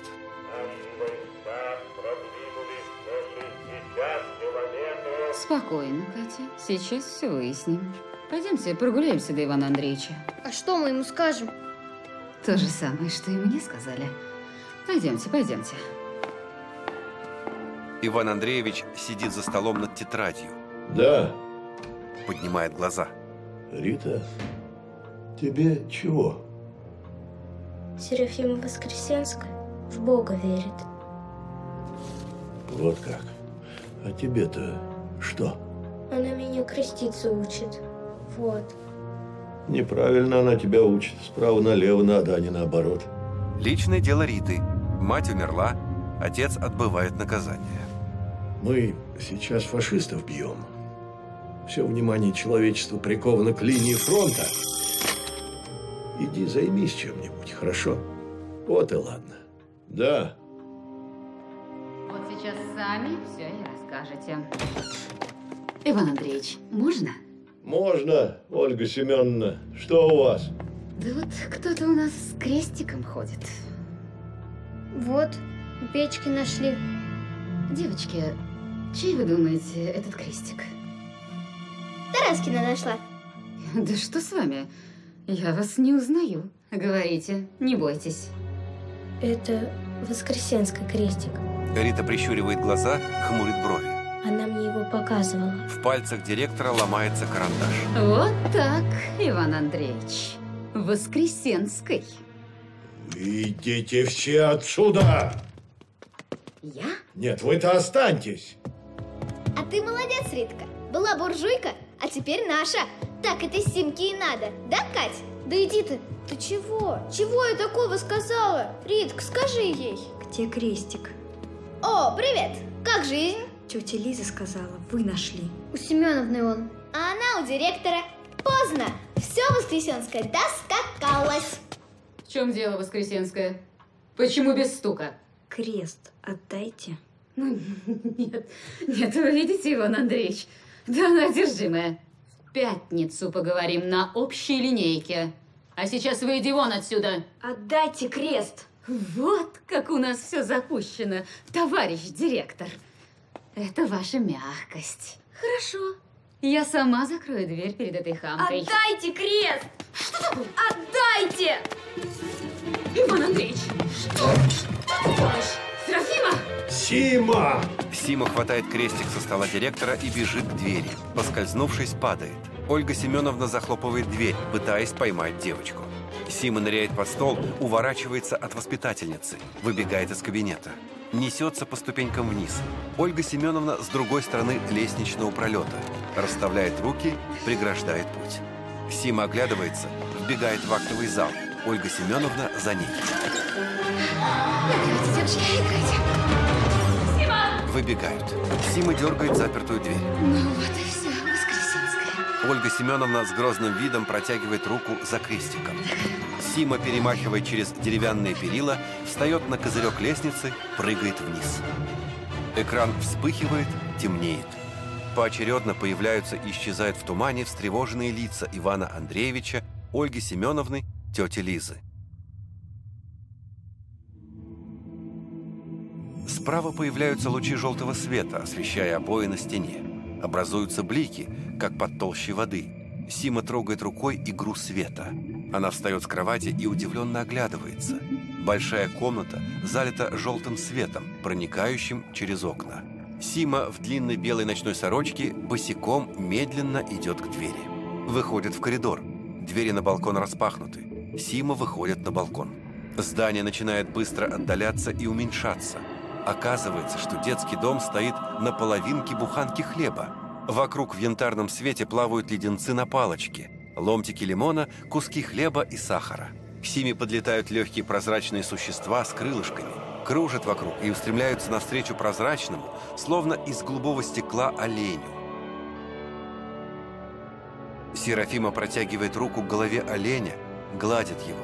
Спокойно, Катя. Сейчас все выясним. Пойдемте прогуляемся до Ивана Андреевича. А что мы ему скажем? То же самое, что и мне сказали. Пойдемте, пойдемте. Иван Андреевич сидит за столом над тетрадью. Да. Поднимает глаза. Рита, тебе чего? Серафима Воскресенская в Бога верит. Вот как. А тебе-то что? Она меня креститься учит. Вот. Неправильно она тебя учит. Справа налево надо, а не наоборот. Личное дело Риты. Мать умерла, отец отбывает наказание. Мы сейчас фашистов бьем. Все внимание человечества приковано к линии фронта. Иди займись чем-нибудь, хорошо? Вот и ладно. Да. Вот сейчас сами все и расскажете. Иван Андреевич, можно? Можно, Ольга Семеновна. Что у вас? Да вот кто-то у нас с крестиком ходит. Вот, у печки нашли. Девочки, чей вы думаете этот крестик? Тараскина нашла. Да что с вами? Я вас не узнаю. Говорите, не бойтесь. Это Воскресенский крестик. Рита прищуривает глаза, хмурит брови. Она мне его показывала. В пальцах директора ломается карандаш. Вот так, Иван Андреевич. Воскресенской. Идите все отсюда! Я? Нет, вы-то останьтесь. А ты молодец, Ритка. Была буржуйка, а теперь наша. Так этой Симке и надо. Да, Кать? Да иди ты. Ты чего? Чего я такого сказала? Ритка, скажи ей. Где крестик? О, привет. Как жизнь? Тетя Лиза сказала, вы нашли. У Семеновны он. А она у директора. Поздно. Все Воскресенская доскакалась. В чем дело, Воскресенская? Почему без стука? Крест отдайте. Ну, нет, вы видите, Иван Андреевич? Да она одержимая. В пятницу поговорим на общей линейке. А сейчас выйди вон отсюда. Отдайте крест. Вот как у нас все запущено, товарищ директор. Это ваша мягкость. Хорошо. Я сама закрою дверь перед этой хамкой. Отдайте крест! Что такое? Отдайте! Иван Андреевич, что ты делаешь? Серафима! Сима! Сима хватает крестик со стола директора и бежит к двери. Поскользнувшись, падает. Ольга Семеновна захлопывает дверь, пытаясь поймать девочку. Сима ныряет под стол, уворачивается от воспитательницы, выбегает из кабинета. Несется по ступенькам вниз. Ольга Семеновна с другой стороны лестничного пролета. Расставляет руки, преграждает путь. Сима оглядывается, вбегает в актовый зал. Ольга Семеновна за ней. Играйте, девочки, играйте. Сима! Выбегают. Сима дергает запертую дверь. Ну вот и все, Воскресенская. Ольга Семеновна с грозным видом протягивает руку за крестиком. Сима перемахивает через деревянные перила, встает на козырек лестницы, прыгает вниз. Экран вспыхивает, темнеет. Поочередно появляются и исчезают в тумане встревоженные лица Ивана Андреевича, Ольги Семеновны, тети Лизы. Справа появляются лучи желтого света, освещая обои на стене. Образуются блики, как под толщей воды. Сима трогает рукой игру света. Она встает с кровати и удивленно оглядывается. Большая комната залита желтым светом, проникающим через окна. Сима в длинной белой ночной сорочке босиком медленно идет к двери. Выходит в коридор. Двери на балкон распахнуты. Сима выходит на балкон. Здание начинает быстро отдаляться и уменьшаться. Оказывается, что детский дом стоит на половинке буханки хлеба. Вокруг в янтарном свете плавают леденцы на палочке, ломтики лимона, куски хлеба и сахара. К Симе подлетают легкие прозрачные существа с крылышками, кружат вокруг и устремляются навстречу прозрачному, словно из голубого стекла, оленю. Серафима протягивает руку к голове оленя, гладит его.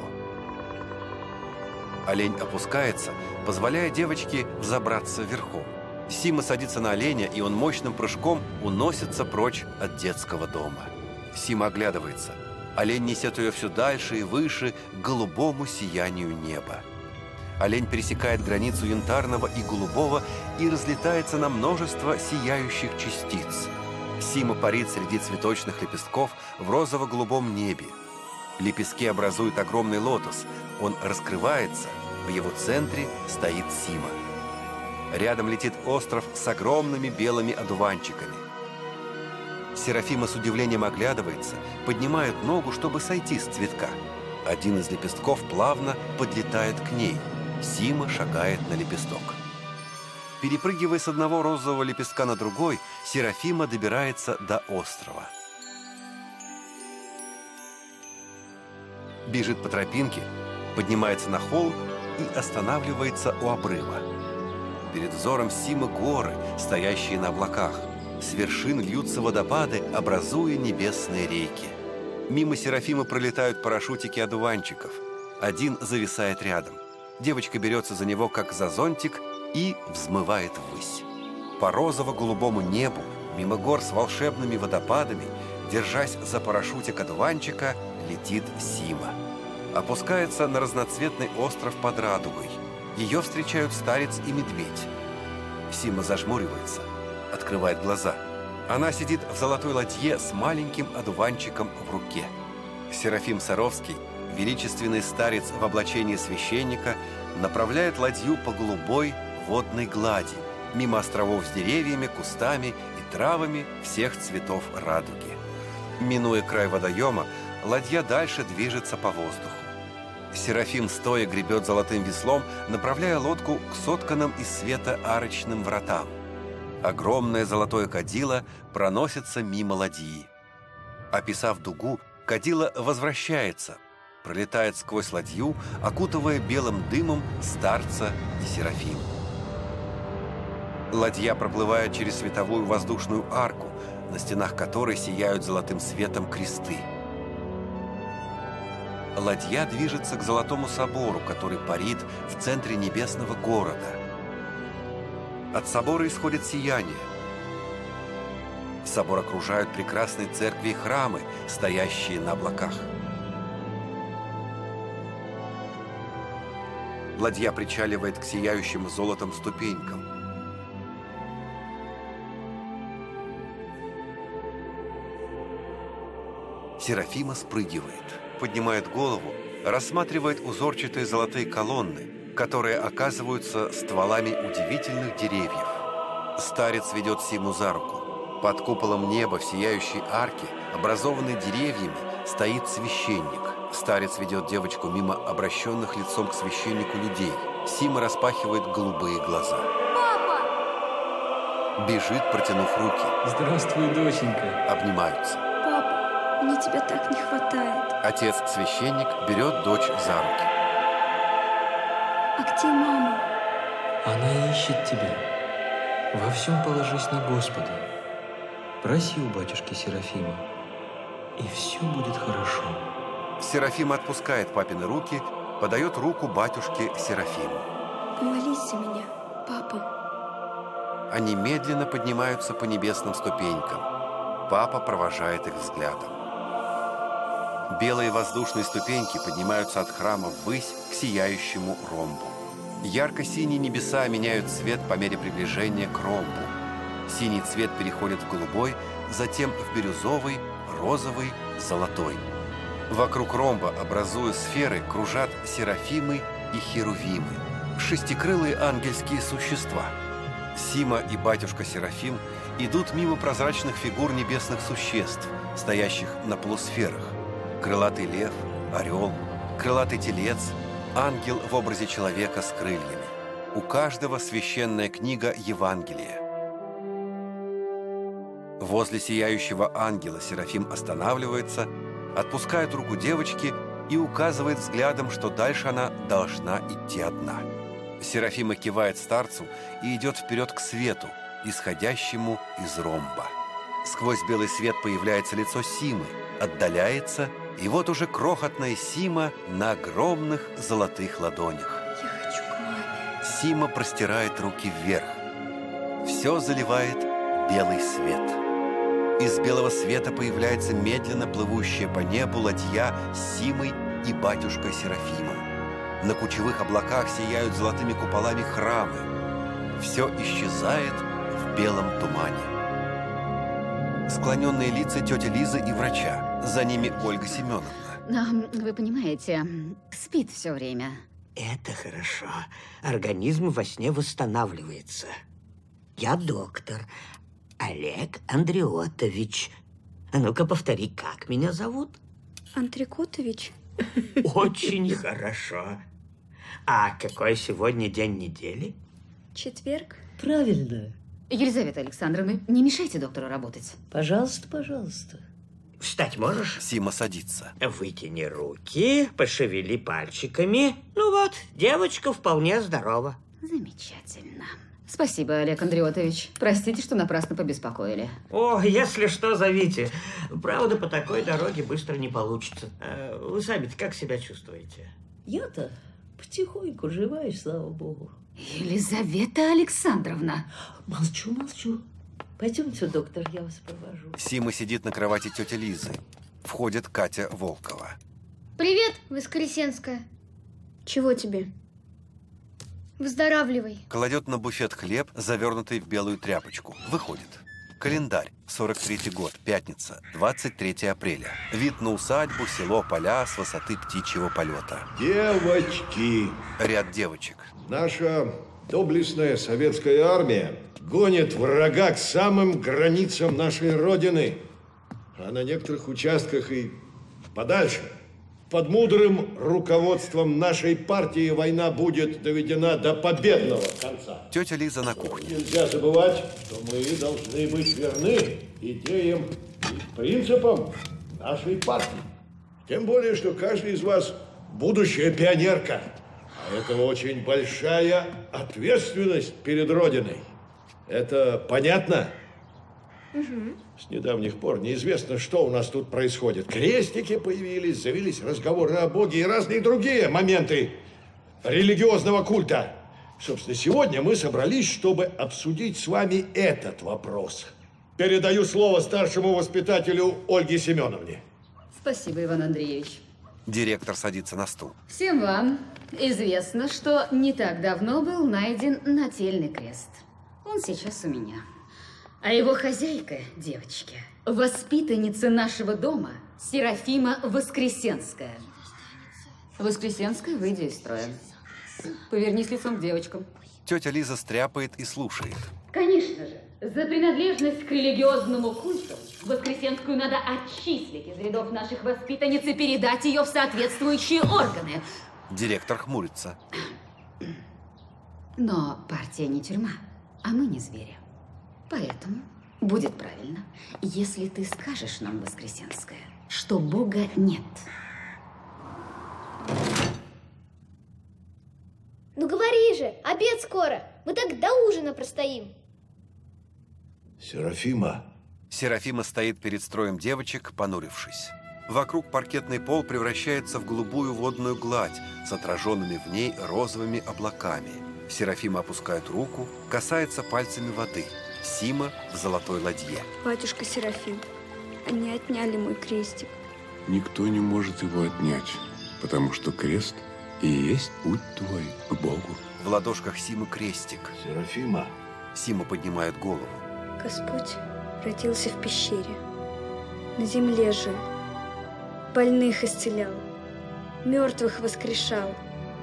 Олень опускается, позволяя девочке взобраться верхом. Сима садится на оленя, и он мощным прыжком уносится прочь от детского дома. Сима оглядывается. Олень несет ее все дальше и выше к голубому сиянию неба. Олень пересекает границу янтарного и голубого и разлетается на множество сияющих частиц. Сима парит среди цветочных лепестков в розово-голубом небе. Лепестки образуют огромный лотос. Он раскрывается, в его центре стоит Сима. Рядом летит остров с огромными белыми одуванчиками. Серафима с удивлением оглядывается, поднимает ногу, чтобы сойти с цветка. Один из лепестков плавно подлетает к ней. Сима шагает на лепесток. Перепрыгивая с одного розового лепестка на другой, Серафима добирается до острова. Бежит по тропинке, поднимается на холм и останавливается у обрыва. Перед взором Симы горы, стоящие на облаках. С вершин льются водопады, образуя небесные реки. Мимо Серафимы пролетают парашютики одуванчиков. Один зависает рядом. Девочка берется за него, как за зонтик, и взмывает ввысь. По розово-голубому небу, мимо гор с волшебными водопадами, держась за парашютик одуванчика, летит Сима. Опускается на разноцветный остров под радугой. Ее встречают старец и медведь. Сима зажмуривается, открывает глаза. Она сидит в золотой ладье с маленьким одуванчиком в руке. Серафим Саровский, величественный старец в облачении священника, направляет ладью по голубой водной глади, мимо островов с деревьями, кустами и травами всех цветов радуги. Минуя край водоема, ладья дальше движется по воздуху. Серафим стоя гребет золотым веслом, направляя лодку к сотканным из света арочным вратам. Огромное золотое кадило проносится мимо ладьи. Описав дугу, кадило возвращается, пролетает сквозь ладью, окутывая белым дымом старца и Серафиму. Ладья проплывает через световую воздушную арку, на стенах которой сияют золотым светом кресты. Ладья движется к Золотому собору, который парит в центре небесного города. От собора исходит сияние. Собор окружают прекрасные церкви и храмы, стоящие на облаках. Ладья причаливает к сияющим золотом ступенькам. Серафима спрыгивает, поднимает голову, рассматривает узорчатые золотые колонны, которые оказываются стволами удивительных деревьев. Старец ведет Симу за руку. Под куполом неба в сияющей арке, образованной деревьями, стоит священник. Старец ведет девочку мимо обращенных лицом к священнику людей. Сима распахивает голубые глаза. Папа! Бежит, протянув руки. Здравствуй, доченька. Обнимаются. Папа, мне тебя так не хватает. Отец-священник берет дочь за руки. А где мама? Она ищет тебя. Во всем положись на Господа. Проси у батюшки Серафима, и все будет хорошо. Серафима отпускает папины руки, подает руку батюшке Серафиму. Помолись за меня, папа. Они медленно поднимаются по небесным ступенькам. Папа провожает их взглядом. Белые воздушные ступеньки поднимаются от храма ввысь к сияющему ромбу. Ярко-синие небеса меняют цвет по мере приближения к ромбу. Синий цвет переходит в голубой, затем в бирюзовый, розовый, золотой. Вокруг ромба, образуя сферы, кружат серафимы и херувимы, шестикрылые ангельские существа. Сима и батюшка Серафим идут мимо прозрачных фигур небесных существ, стоящих на полусферах. Крылатый лев, орел, крылатый телец, ангел в образе человека с крыльями. У каждого священная книга Евангелия. Возле сияющего ангела Серафим останавливается, отпускает руку девочки и указывает взглядом, что дальше она должна идти одна. Серафима кивает старцу и идет вперед к свету, исходящему из ромба. Сквозь белый свет появляется лицо Симы. Отдаляется, и вот уже крохотная Сима на огромных золотых ладонях. Я хочу к маме. Сима простирает руки вверх. Все заливает белый свет. Из белого света появляется медленно плывущая по небу ладья с Симой и батюшкой Серафима. На кучевых облаках сияют золотыми куполами храмы. Все исчезает в белом тумане. Склоненные лица тети Лизы и врача. За ними Ольга Семеновна. Но, вы понимаете, спит все время. Это хорошо. Организм во сне восстанавливается. Я доктор Олег Андреотович. А ну-ка повтори, как меня зовут? Антрикотович? Очень хорошо. А какой сегодня день недели? Четверг. Правильно. Елизавета Александровна, не мешайте доктору работать. Пожалуйста, пожалуйста. Встать можешь? Сима садится. Вытяни руки, пошевели пальчиками. Ну вот, девочка вполне здорова. Замечательно. Спасибо, Олег Андреотович. Простите, что напрасно побеспокоили. О, если что, зовите. Правда, по такой дороге быстро не получится. Вы сами-то как себя чувствуете? Я-то потихоньку живая, слава богу. Елизавета Александровна. Молчу, молчу. Пойдемте, доктор, я вас провожу. Сима сидит на кровати тети Лизы. Входит Катя Волкова. Привет, Воскресенская. Чего тебе? Выздоравливай. Кладет на буфет хлеб, завернутый в белую тряпочку. Выходит. Календарь. 43-й год. Пятница. 23 апреля. Вид на усадьбу, село, поля с высоты птичьего полета. Девочки. Ряд девочек. Наша доблестная советская армия гонит врага к самым границам нашей Родины. А на некоторых участках и подальше. Под мудрым руководством нашей партии война будет доведена до победного конца. Тетя Лиза на кухне. Нельзя забывать, что мы должны быть верны идеям и принципам нашей партии. Тем более, что каждый из вас будущая пионерка. А это очень большая ответственность перед Родиной. Это понятно? Угу. С недавних пор неизвестно, что у нас тут происходит. Крестики появились, завелись разговоры о Боге и разные другие моменты религиозного культа. Собственно, сегодня мы собрались, чтобы обсудить с вами этот вопрос. Передаю слово старшему воспитателю Ольге Семеновне. Спасибо, Иван Андреевич. Директор садится на стул. Всем вам известно, что не так давно был найден нательный крест. Он сейчас у меня. А его хозяйка, девочки, воспитанница нашего дома, Серафима Воскресенская. Воскресенская, выйди из строя. Повернись лицом к девочкам. Тетя Лиза стряпает и слушает. Конечно же, за принадлежность к религиозному культу Воскресенскую надо отчислить из рядов наших воспитанниц и передать ее в соответствующие органы. Директор хмурится. Но партия не тюрьма, а мы не звери. Поэтому будет правильно, если ты скажешь нам, Воскресенская, что Бога нет. Ну говори же, обед скоро. Мы так до ужина простоим. Серафима. Серафима стоит перед строем девочек, понурившись. Вокруг паркетный пол превращается в голубую водную гладь с отраженными в ней розовыми облаками. Серафима опускает руку, касается пальцами воды. Сима в золотой ладье. Батюшка Серафим, они отняли мой крестик. Никто не может его отнять, потому что крест и есть путь твой к Богу. В ладошках Симы крестик. Серафима. Сима поднимает голову. Господь родился в пещере. На земле жил. Больных исцелял. Мертвых воскрешал.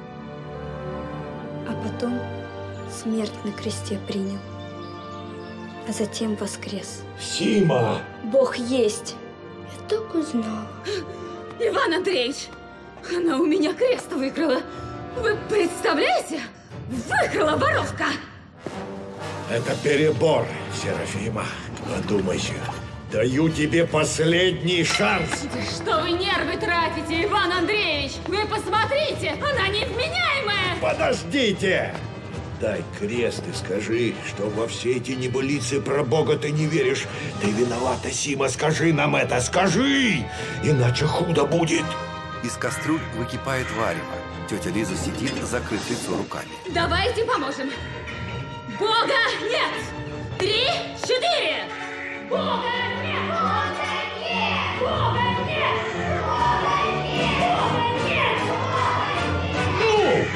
А потом смерть на кресте принял. А затем воскрес. Сима! Бог есть! Я так узнала. Иван Андреевич, она у меня крест выкрала. Вы представляете? Выкрала воровка! Это перебор, Серафима. Подумайте. Даю тебе последний шанс. Да что вы нервы тратите, Иван Андреевич? Вы посмотрите, она невменяемая! Подождите! Дай крест и скажи, что во все эти небылицы про Бога ты не веришь. Ты виновата, Сима, скажи нам это, скажи! Иначе худо будет. Из кастрюль выкипает варево. Тетя Лиза сидит, закрыв лицо руками. Давайте поможем. Бога нет! 3, 4! Бога нет! Бога нет! Бога нет! Бога нет! Бога нет!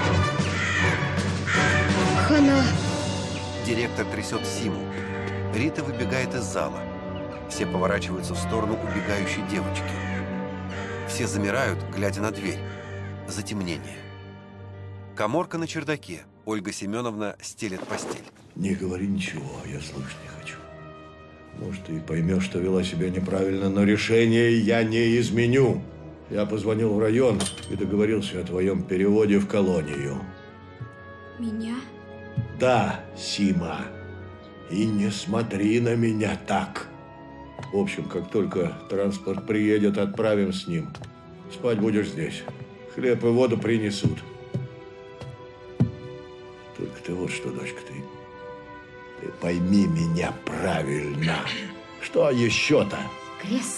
Хана! Директор трясет Симу. Рита выбегает из зала. Все поворачиваются в сторону убегающей девочки. Все замирают, глядя на дверь. Затемнение. Каморка на чердаке. Ольга Семеновна стелет постель. Не говори ничего, я слышать не хочу. Может, ты и поймешь, что вела себя неправильно, но решение я не изменю. Я позвонил в район и договорился о твоем переводе в колонию. Меня? Да, Сима. И не смотри на меня так. В общем, как только транспорт приедет, отправим с ним. Спать будешь здесь. Хлеб и воду принесут. Только ты вот что, дочка, ты пойми меня правильно. Что еще-то? Крест.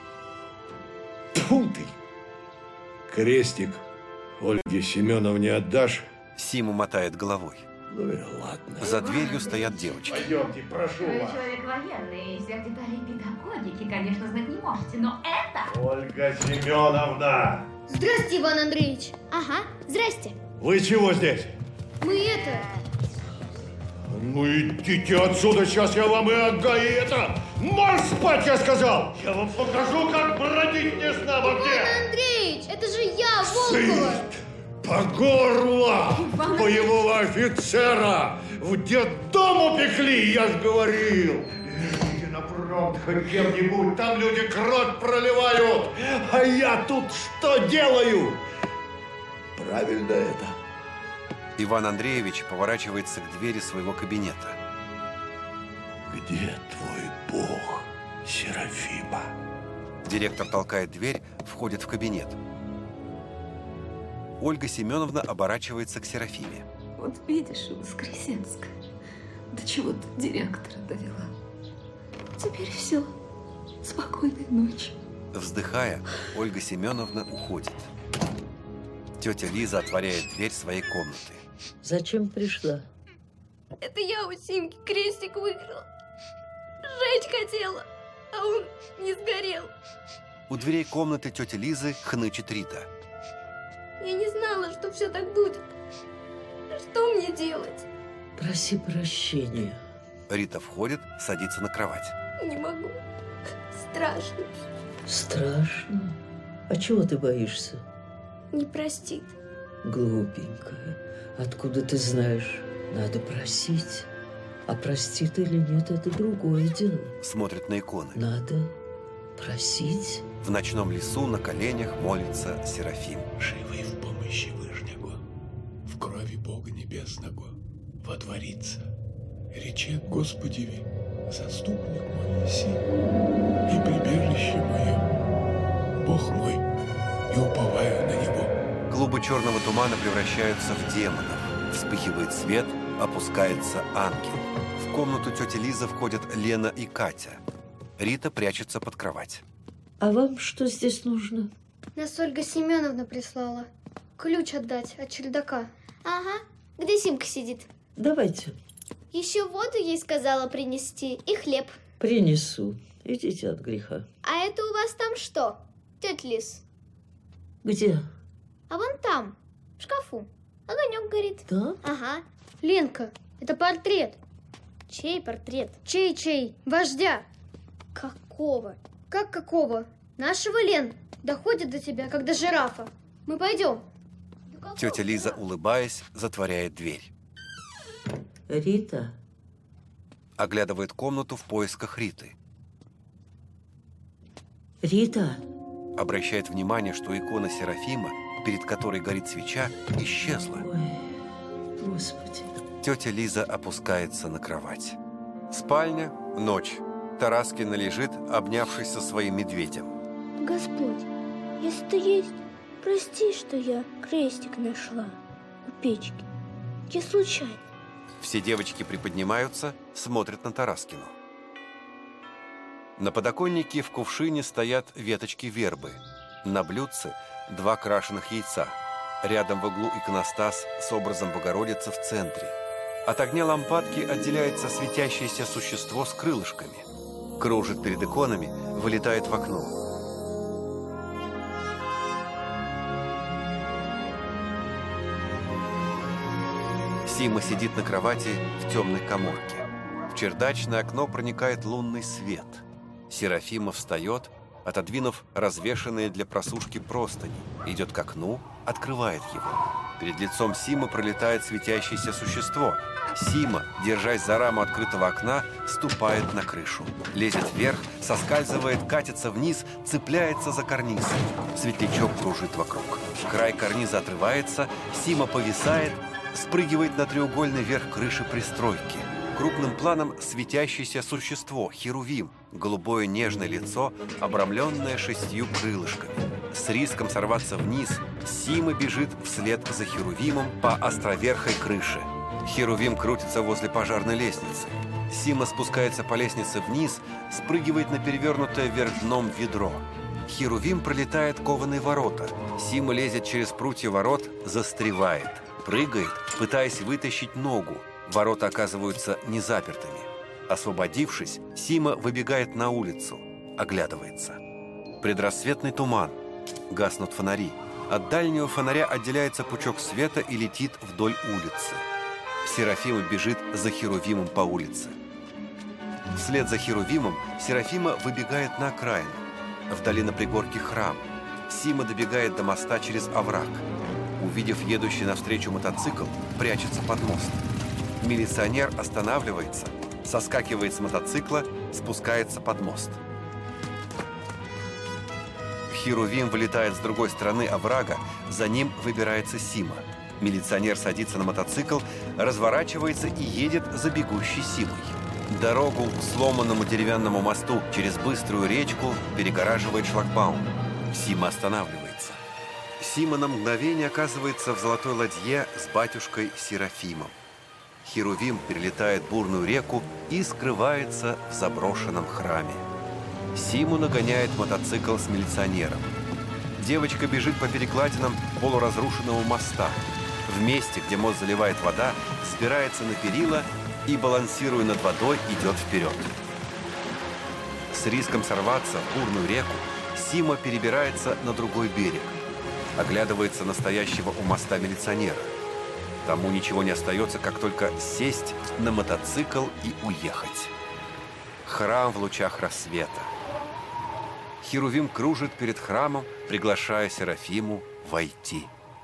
Тьфу ты! Крестик Ольге Семеновне отдашь? Сима мотает головой. Ну и ладно. За дверью стоят девочки. Пойдемте, прошу Вы вас. человек военный, и всех деталей педагогики, конечно, знать не можете, но это... Ольга Семеновна! Здрасте, Иван Андреевич. Ага, здрасте. Вы чего здесь? Мы это... Ну идите отсюда, сейчас я вам и это! Марш спать, я сказал! Я вам покажу, как бродить не знамо где! Иван Андреевич, это же я, Волкова! По горло боевого офицера! В детдом упекли, я ж говорил! Идите на фронт хоть кем-нибудь, там люди кровь проливают! А я тут что делаю? Правильно это? Иван Андреевич поворачивается к двери своего кабинета. Где твой Бог, Серафима? Директор толкает дверь, входит в кабинет. Ольга Семеновна оборачивается к Серафиме. Вот видишь, Воскресенская, до чего ты директора довела. Теперь все. Спокойной ночи. Вздыхая, Ольга Семеновна уходит. Тетя Лиза отворяет дверь своей комнаты. Зачем пришла? Это я у Симки крестик выиграла. Сжечь хотела, а он не сгорел. У дверей комнаты тети Лизы хнычет Рита. Я не знала, что все так будет. Что мне делать? Проси прощения. Рита входит, садится на кровать. Не могу. Страшно. Страшно? А чего ты боишься? Не простит. Глупенькая. Откуда ты знаешь? Надо просить. А простит или нет, это другое дело. Смотрит на иконы. Надо просить. В ночном лесу на коленях молится Серафим. Живый в помощи Вышнего, в крови Бога Небесного водворится. Речет Господеви, заступник мой Иси, и прибежище мое, Бог мой, и уповаю на Него. Клубы черного тумана превращаются в демонов. Вспыхивает свет, опускается ангел. В комнату тети Лизы входят Лена и Катя. Рита прячется под кровать. А вам что здесь нужно? Нас Ольга Семеновна прислала. Ключ отдать от чердака. Ага. Где Симка сидит? Давайте. Еще воду ей сказала принести и хлеб. Принесу. Идите от греха. А это у вас там что, тетя Лиз? Где? А вон там, в шкафу. Огонек горит. Да? Ага. Ленка, это портрет. Чей портрет? Чей? Вождя. Какого? Как какого? Нашего, Лен. Доходит до тебя, как до жирафа. Мы пойдем. Тетя Лиза, улыбаясь, затворяет дверь. Рита. Оглядывает комнату в поисках Риты. Рита. Обращает внимание, что икона Серафима, перед которой горит свеча, исчезла. Ой, Господи. Тетя Лиза опускается на кровать. Спальня, ночь. Тараскина лежит, обнявшись со своим медведем. Господь, если ты есть, прости, что я крестик нашла у печки. Я случайно. Все девочки приподнимаются, смотрят на Тараскину. На подоконнике в кувшине стоят веточки вербы. На блюдце 2 крашеных яйца. Рядом в углу иконостас с образом Богородицы в центре. От огня лампадки отделяется светящееся существо с крылышками. Кружит перед иконами, вылетает в окно. Сима сидит на кровати в темной каморке. В чердачное окно проникает лунный свет. Серафима встает, отодвинув развешанные для просушки простыни, идет к окну, открывает его. Перед лицом Симы пролетает светящееся существо. Сима, держась за раму открытого окна, ступает на крышу. Лезет вверх, соскальзывает, катится вниз, цепляется за карниз. Светлячок кружит вокруг. Край карниза отрывается, Сима повисает, спрыгивает на треугольный верх крыши пристройки. Крупным планом светящееся существо, херувим, голубое нежное лицо, обрамленное 6 крылышками. С риском сорваться вниз, Сима бежит вслед за херувимом по островерхой крыше. Херувим крутится возле пожарной лестницы. Сима спускается по лестнице вниз, спрыгивает на перевернутое вверх дном ведро. Херувим пролетает кованые ворота. Сима лезет через прутья ворот, застревает. Прыгает, пытаясь вытащить ногу. Ворота оказываются незапертыми. Освободившись, Сима выбегает на улицу, оглядывается. Предрассветный туман. Гаснут фонари. От дальнего фонаря отделяется пучок света и летит вдоль улицы. Серафима бежит за херувимом по улице. Вслед за херувимом Серафима выбегает на окраину. Вдали на пригорке храм. Сима добегает до моста через овраг. Увидев едущий навстречу мотоцикл, прячется под мост. Милиционер останавливается, соскакивает с мотоцикла, спускается под мост. Херувим вылетает с другой стороны оврага, за ним выбирается Сима. Милиционер садится на мотоцикл, разворачивается и едет за бегущей Симой. Дорогу к сломанному деревянному мосту через быструю речку перегораживает шлагбаум. Сима останавливается. Сима на мгновение оказывается в золотой ладье с батюшкой Серафимом. Херувим перелетает бурную реку и скрывается в заброшенном храме. Симу нагоняет мотоцикл с милиционером. Девочка бежит по перекладинам полуразрушенного моста. В месте, где мост заливает вода, спирается на перила и, балансируя над водой, идет вперед. С риском сорваться в бурную реку, Сима перебирается на другой берег. Оглядывается настоящего у моста милиционера. Тому ничего не остается, как только сесть на мотоцикл и уехать. Храм в лучах рассвета. Херувим кружит перед храмом, приглашая Серафиму войти.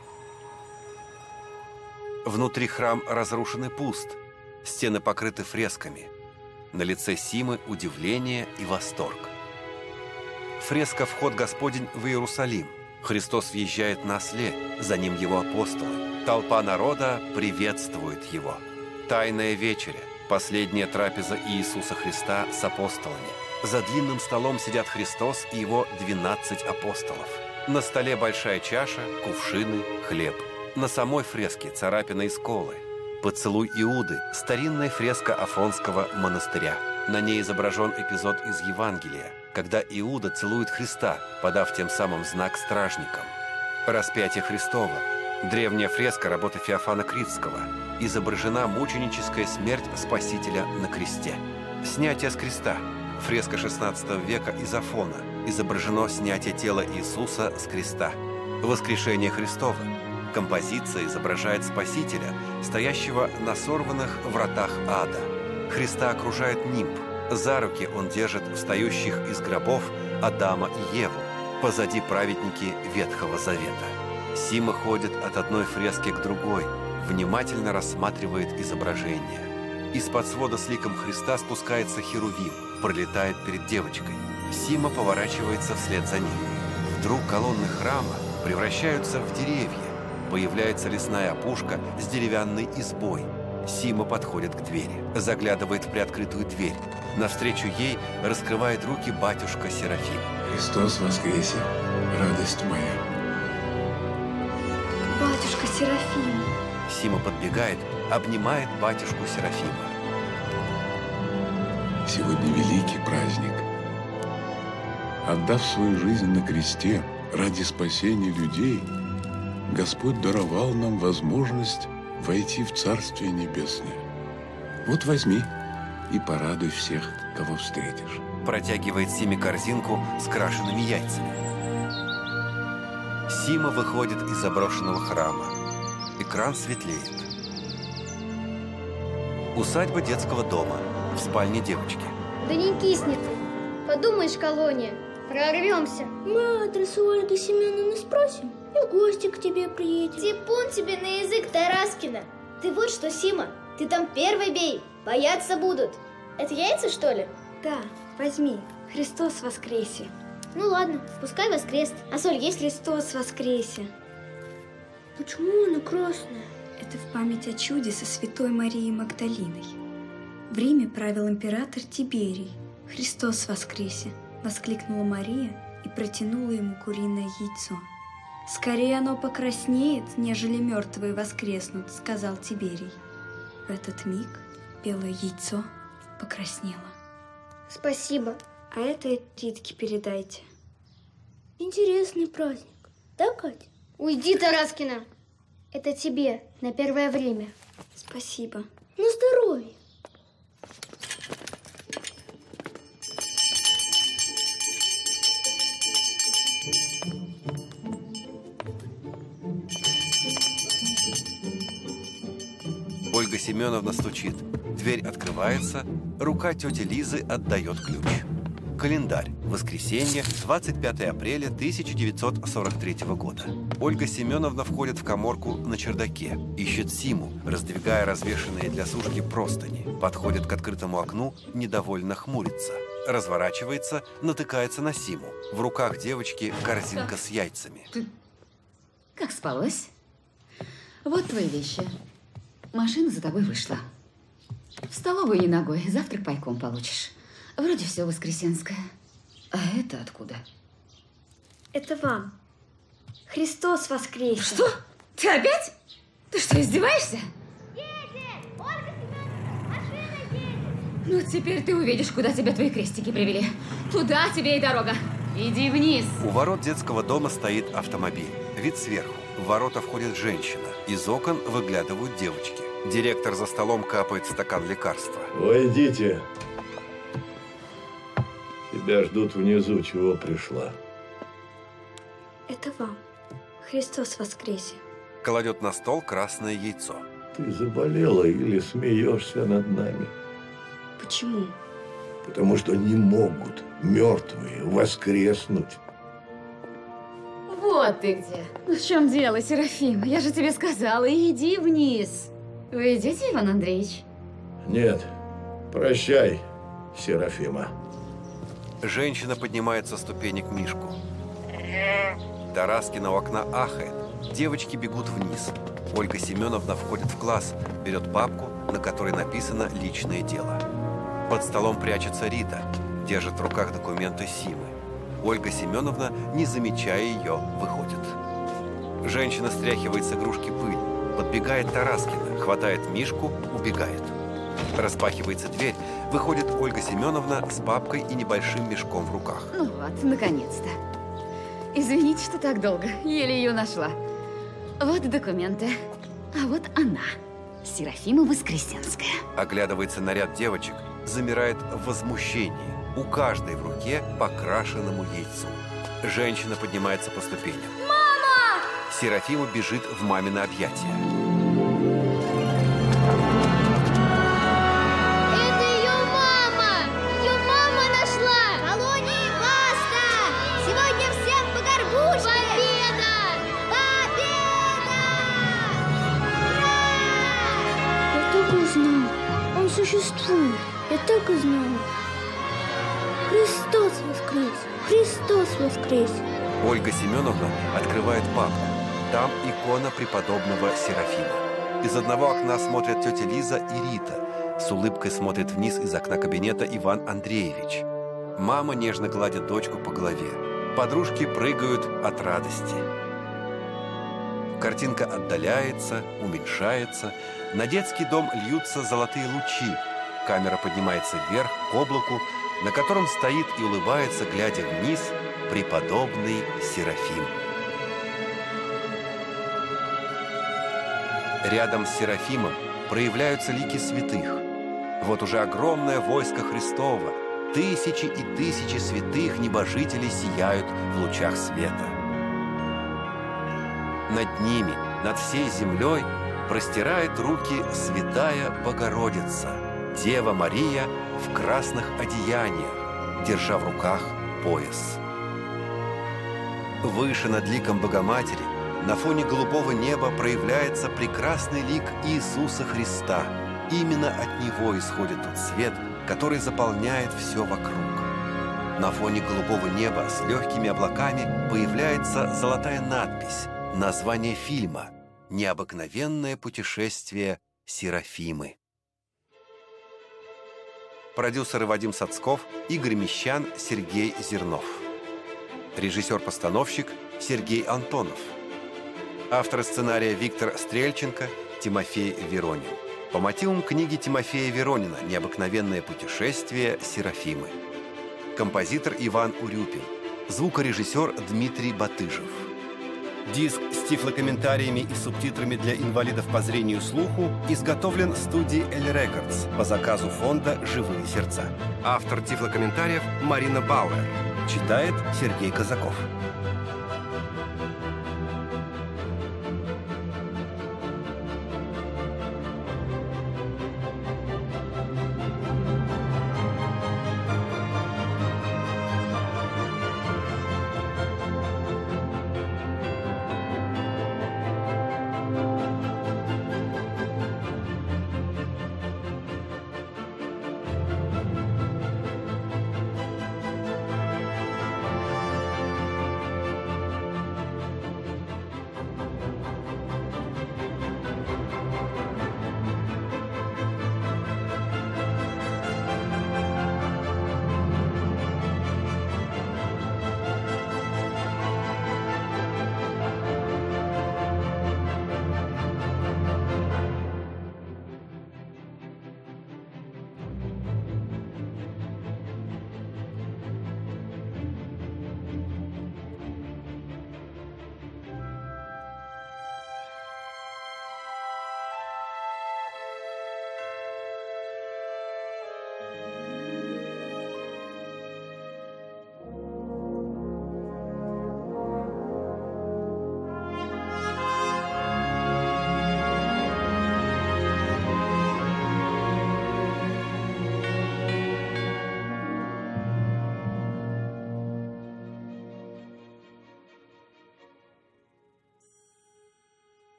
Внутри храм разрушен и пуст. Стены покрыты фресками. На лице Симы удивление и восторг. Фреска «Вход Господень в Иерусалим». Христос въезжает на осле, за ним его апостолы. Толпа народа приветствует его. Тайная вечеря, последняя трапеза Иисуса Христа с апостолами. За длинным столом сидят Христос и его 12 апостолов. На столе большая чаша, кувшины, хлеб. На самой фреске царапины и сколы. Поцелуй Иуды, старинная фреска Афонского монастыря. На ней изображен эпизод из Евангелия, когда Иуда целует Христа, подав тем самым знак стражникам. Распятие Христово. Древняя фреска работы Феофана Критского. Изображена мученическая смерть Спасителя на кресте. Снятие с креста. Фреска XVI века из Афона. Изображено снятие тела Иисуса с креста. Воскрешение Христово. Композиция изображает Спасителя, стоящего на сорванных вратах ада. Христа окружает нимб. За руки он держит встающих из гробов Адама и Еву. Позади праведники Ветхого Завета. Сима ходит от одной фрески к другой, внимательно рассматривает изображение. Из-под свода с ликом Христа спускается херувим, пролетает перед девочкой. Сима поворачивается вслед за ним. Вдруг колонны храма превращаются в деревья. Появляется лесная опушка с деревянной избой. Сима подходит к двери, заглядывает в приоткрытую дверь. Навстречу ей раскрывает руки батюшка Серафим. Христос воскресе, радость моя. Батюшка Серафим, Сима подбегает, обнимает батюшку Серафима. Сегодня великий праздник. Отдав свою жизнь на кресте ради спасения людей, Господь даровал нам возможность войти в Царствие Небесное. Вот возьми и порадуй всех, кого встретишь. Протягивает Симе корзинку с крашенными яйцами. Сима выходит из заброшенного храма. Экран светлеет. Усадьба детского дома. В спальне девочки. Да не кисни ты. Подумаешь, колония. Прорвемся. Мы адрес у Ольги Семеновны спросим, и в гости к тебе приедем. Типун тебе на язык, Тараскина. Ты вот что, Сима, ты там первый бей. Бояться будут. Это яйца, что ли? Да, возьми. Христос воскресе. Ну ладно, пускай воскрест. А соль есть? Христос воскресе. Почему она красная? Это в память о чуде со святой Марией Магдалиной. В Риме правил император Тиберий. Христос воскресе! Воскликнула Мария и протянула ему куриное яйцо. Скорее оно покраснеет, нежели мертвые воскреснут, сказал Тиберий. В этот миг белое яйцо покраснело. Спасибо. А это Ритке передайте. Интересный праздник. Да, Катя? Уйди, Тараскина. Это тебе на первое время. Спасибо. На здоровье. Ольга Семеновна стучит. Дверь открывается. Рука тети Лизы отдает ключ. Календарь. Воскресенье, 25 апреля 1943 года. Ольга Семеновна входит в каморку на чердаке. Ищет Симу, раздвигая развешанные для сушки простыни. Подходит к открытому окну, недовольно хмурится. Разворачивается, натыкается на Симу. В руках девочки корзинка с яйцами. Как спалось? Вот твои вещи. Машина за тобой вышла. В столовую не ногой, завтрак пайком получишь. Вроде все воскресенское. А это откуда? Это вам. Христос воскресе! Что? Ты опять? Ты что, издеваешься? Едет! Ольга Семеновна, машина едет! Ну, теперь ты увидишь, куда тебя твои крестики привели. Туда тебе и дорога. Иди вниз. У ворот детского дома стоит автомобиль. Вид сверху. В ворота входит женщина. Из окон выглядывают девочки. Директор за столом капает в стакан лекарства. Войдите. Тебя ждут внизу, чего пришла. Это вам. Христос воскресе! Кладет на стол красное яйцо. Ты заболела или смеешься над нами? Почему? Потому что не могут мертвые воскреснуть. Вот ты где. Ну, в чем дело, Серафим? Я же тебе сказала, иди вниз. Вы идете, Иван Андреевич? Нет. Прощай, Серафима. Женщина поднимает со ступенек Мишку. Тараскина у окна ахает. Девочки бегут вниз. Ольга Семеновна входит в класс, берет папку, на которой написано «Личное дело». Под столом прячется Рита, держит в руках документы Симы. Ольга Семеновна, не замечая ее, выходит. Женщина стряхивает с игрушки пыль. Подбегает Тараскина, хватает Мишку, убегает. Распахивается дверь, выходит Ольга Семеновна с папкой и небольшим мешком в руках. Ну вот, наконец-то. Извините, что так долго, еле ее нашла. Вот документы, а вот она, Серафима Воскресенская. Оглядывается на ряд девочек, замирает в возмущении. У каждой в руке по крашенному яйцу. Женщина поднимается по ступеням. Мама! Серафима бежит в мамино объятие. Это ее мама! Ее мама нашла! Колонии, баста! Сегодня всем по горбушке! Победа! Победа! Я так и знал. Он существует. Я так и знал. Христос воскрес! Христос воскрес! Ольга Семеновна открывает папку. Там икона преподобного Серафима. Из одного окна смотрят тетя Лиза и Рита. С улыбкой смотрит вниз из окна кабинета Иван Андреевич. Мама нежно гладит дочку по голове. Подружки прыгают от радости. Картинка отдаляется, уменьшается. На детский дом льются золотые лучи. Камера поднимается вверх, к облаку, на котором стоит и улыбается, глядя вниз, преподобный Серафим. Рядом с Серафимом проявляются лики святых. Вот уже огромное войско Христово. Тысячи и тысячи святых небожителей сияют в лучах света. Над ними, над всей землей простирает руки святая Богородица, Дева Мария в красных одеяниях, держа в руках пояс. Выше над ликом Богоматери, на фоне голубого неба проявляется прекрасный лик Иисуса Христа. Именно от Него исходит тот свет, который заполняет все вокруг. На фоне голубого неба с легкими облаками появляется золотая надпись, название фильма «Необыкновенное путешествие Серафимы». Продюсеры Вадим Сацков, Игорь Мещан, Сергей Зернов. Режиссер-постановщик Сергей Антонов. Авторы сценария Виктор Стрельченко, Тимофей Веронин. По мотивам книги Тимофея Веронина «Необыкновенное путешествие Серафимы». Композитор Иван Урюпин. Звукорежиссер Дмитрий Батыжев. Диск с тифлокомментариями и субтитрами для инвалидов по зрению и слуху изготовлен студией Эль Рекордс по заказу фонда «Живые сердца». Автор тифлокомментариев Марина Бауэр. Читает Сергей Казаков.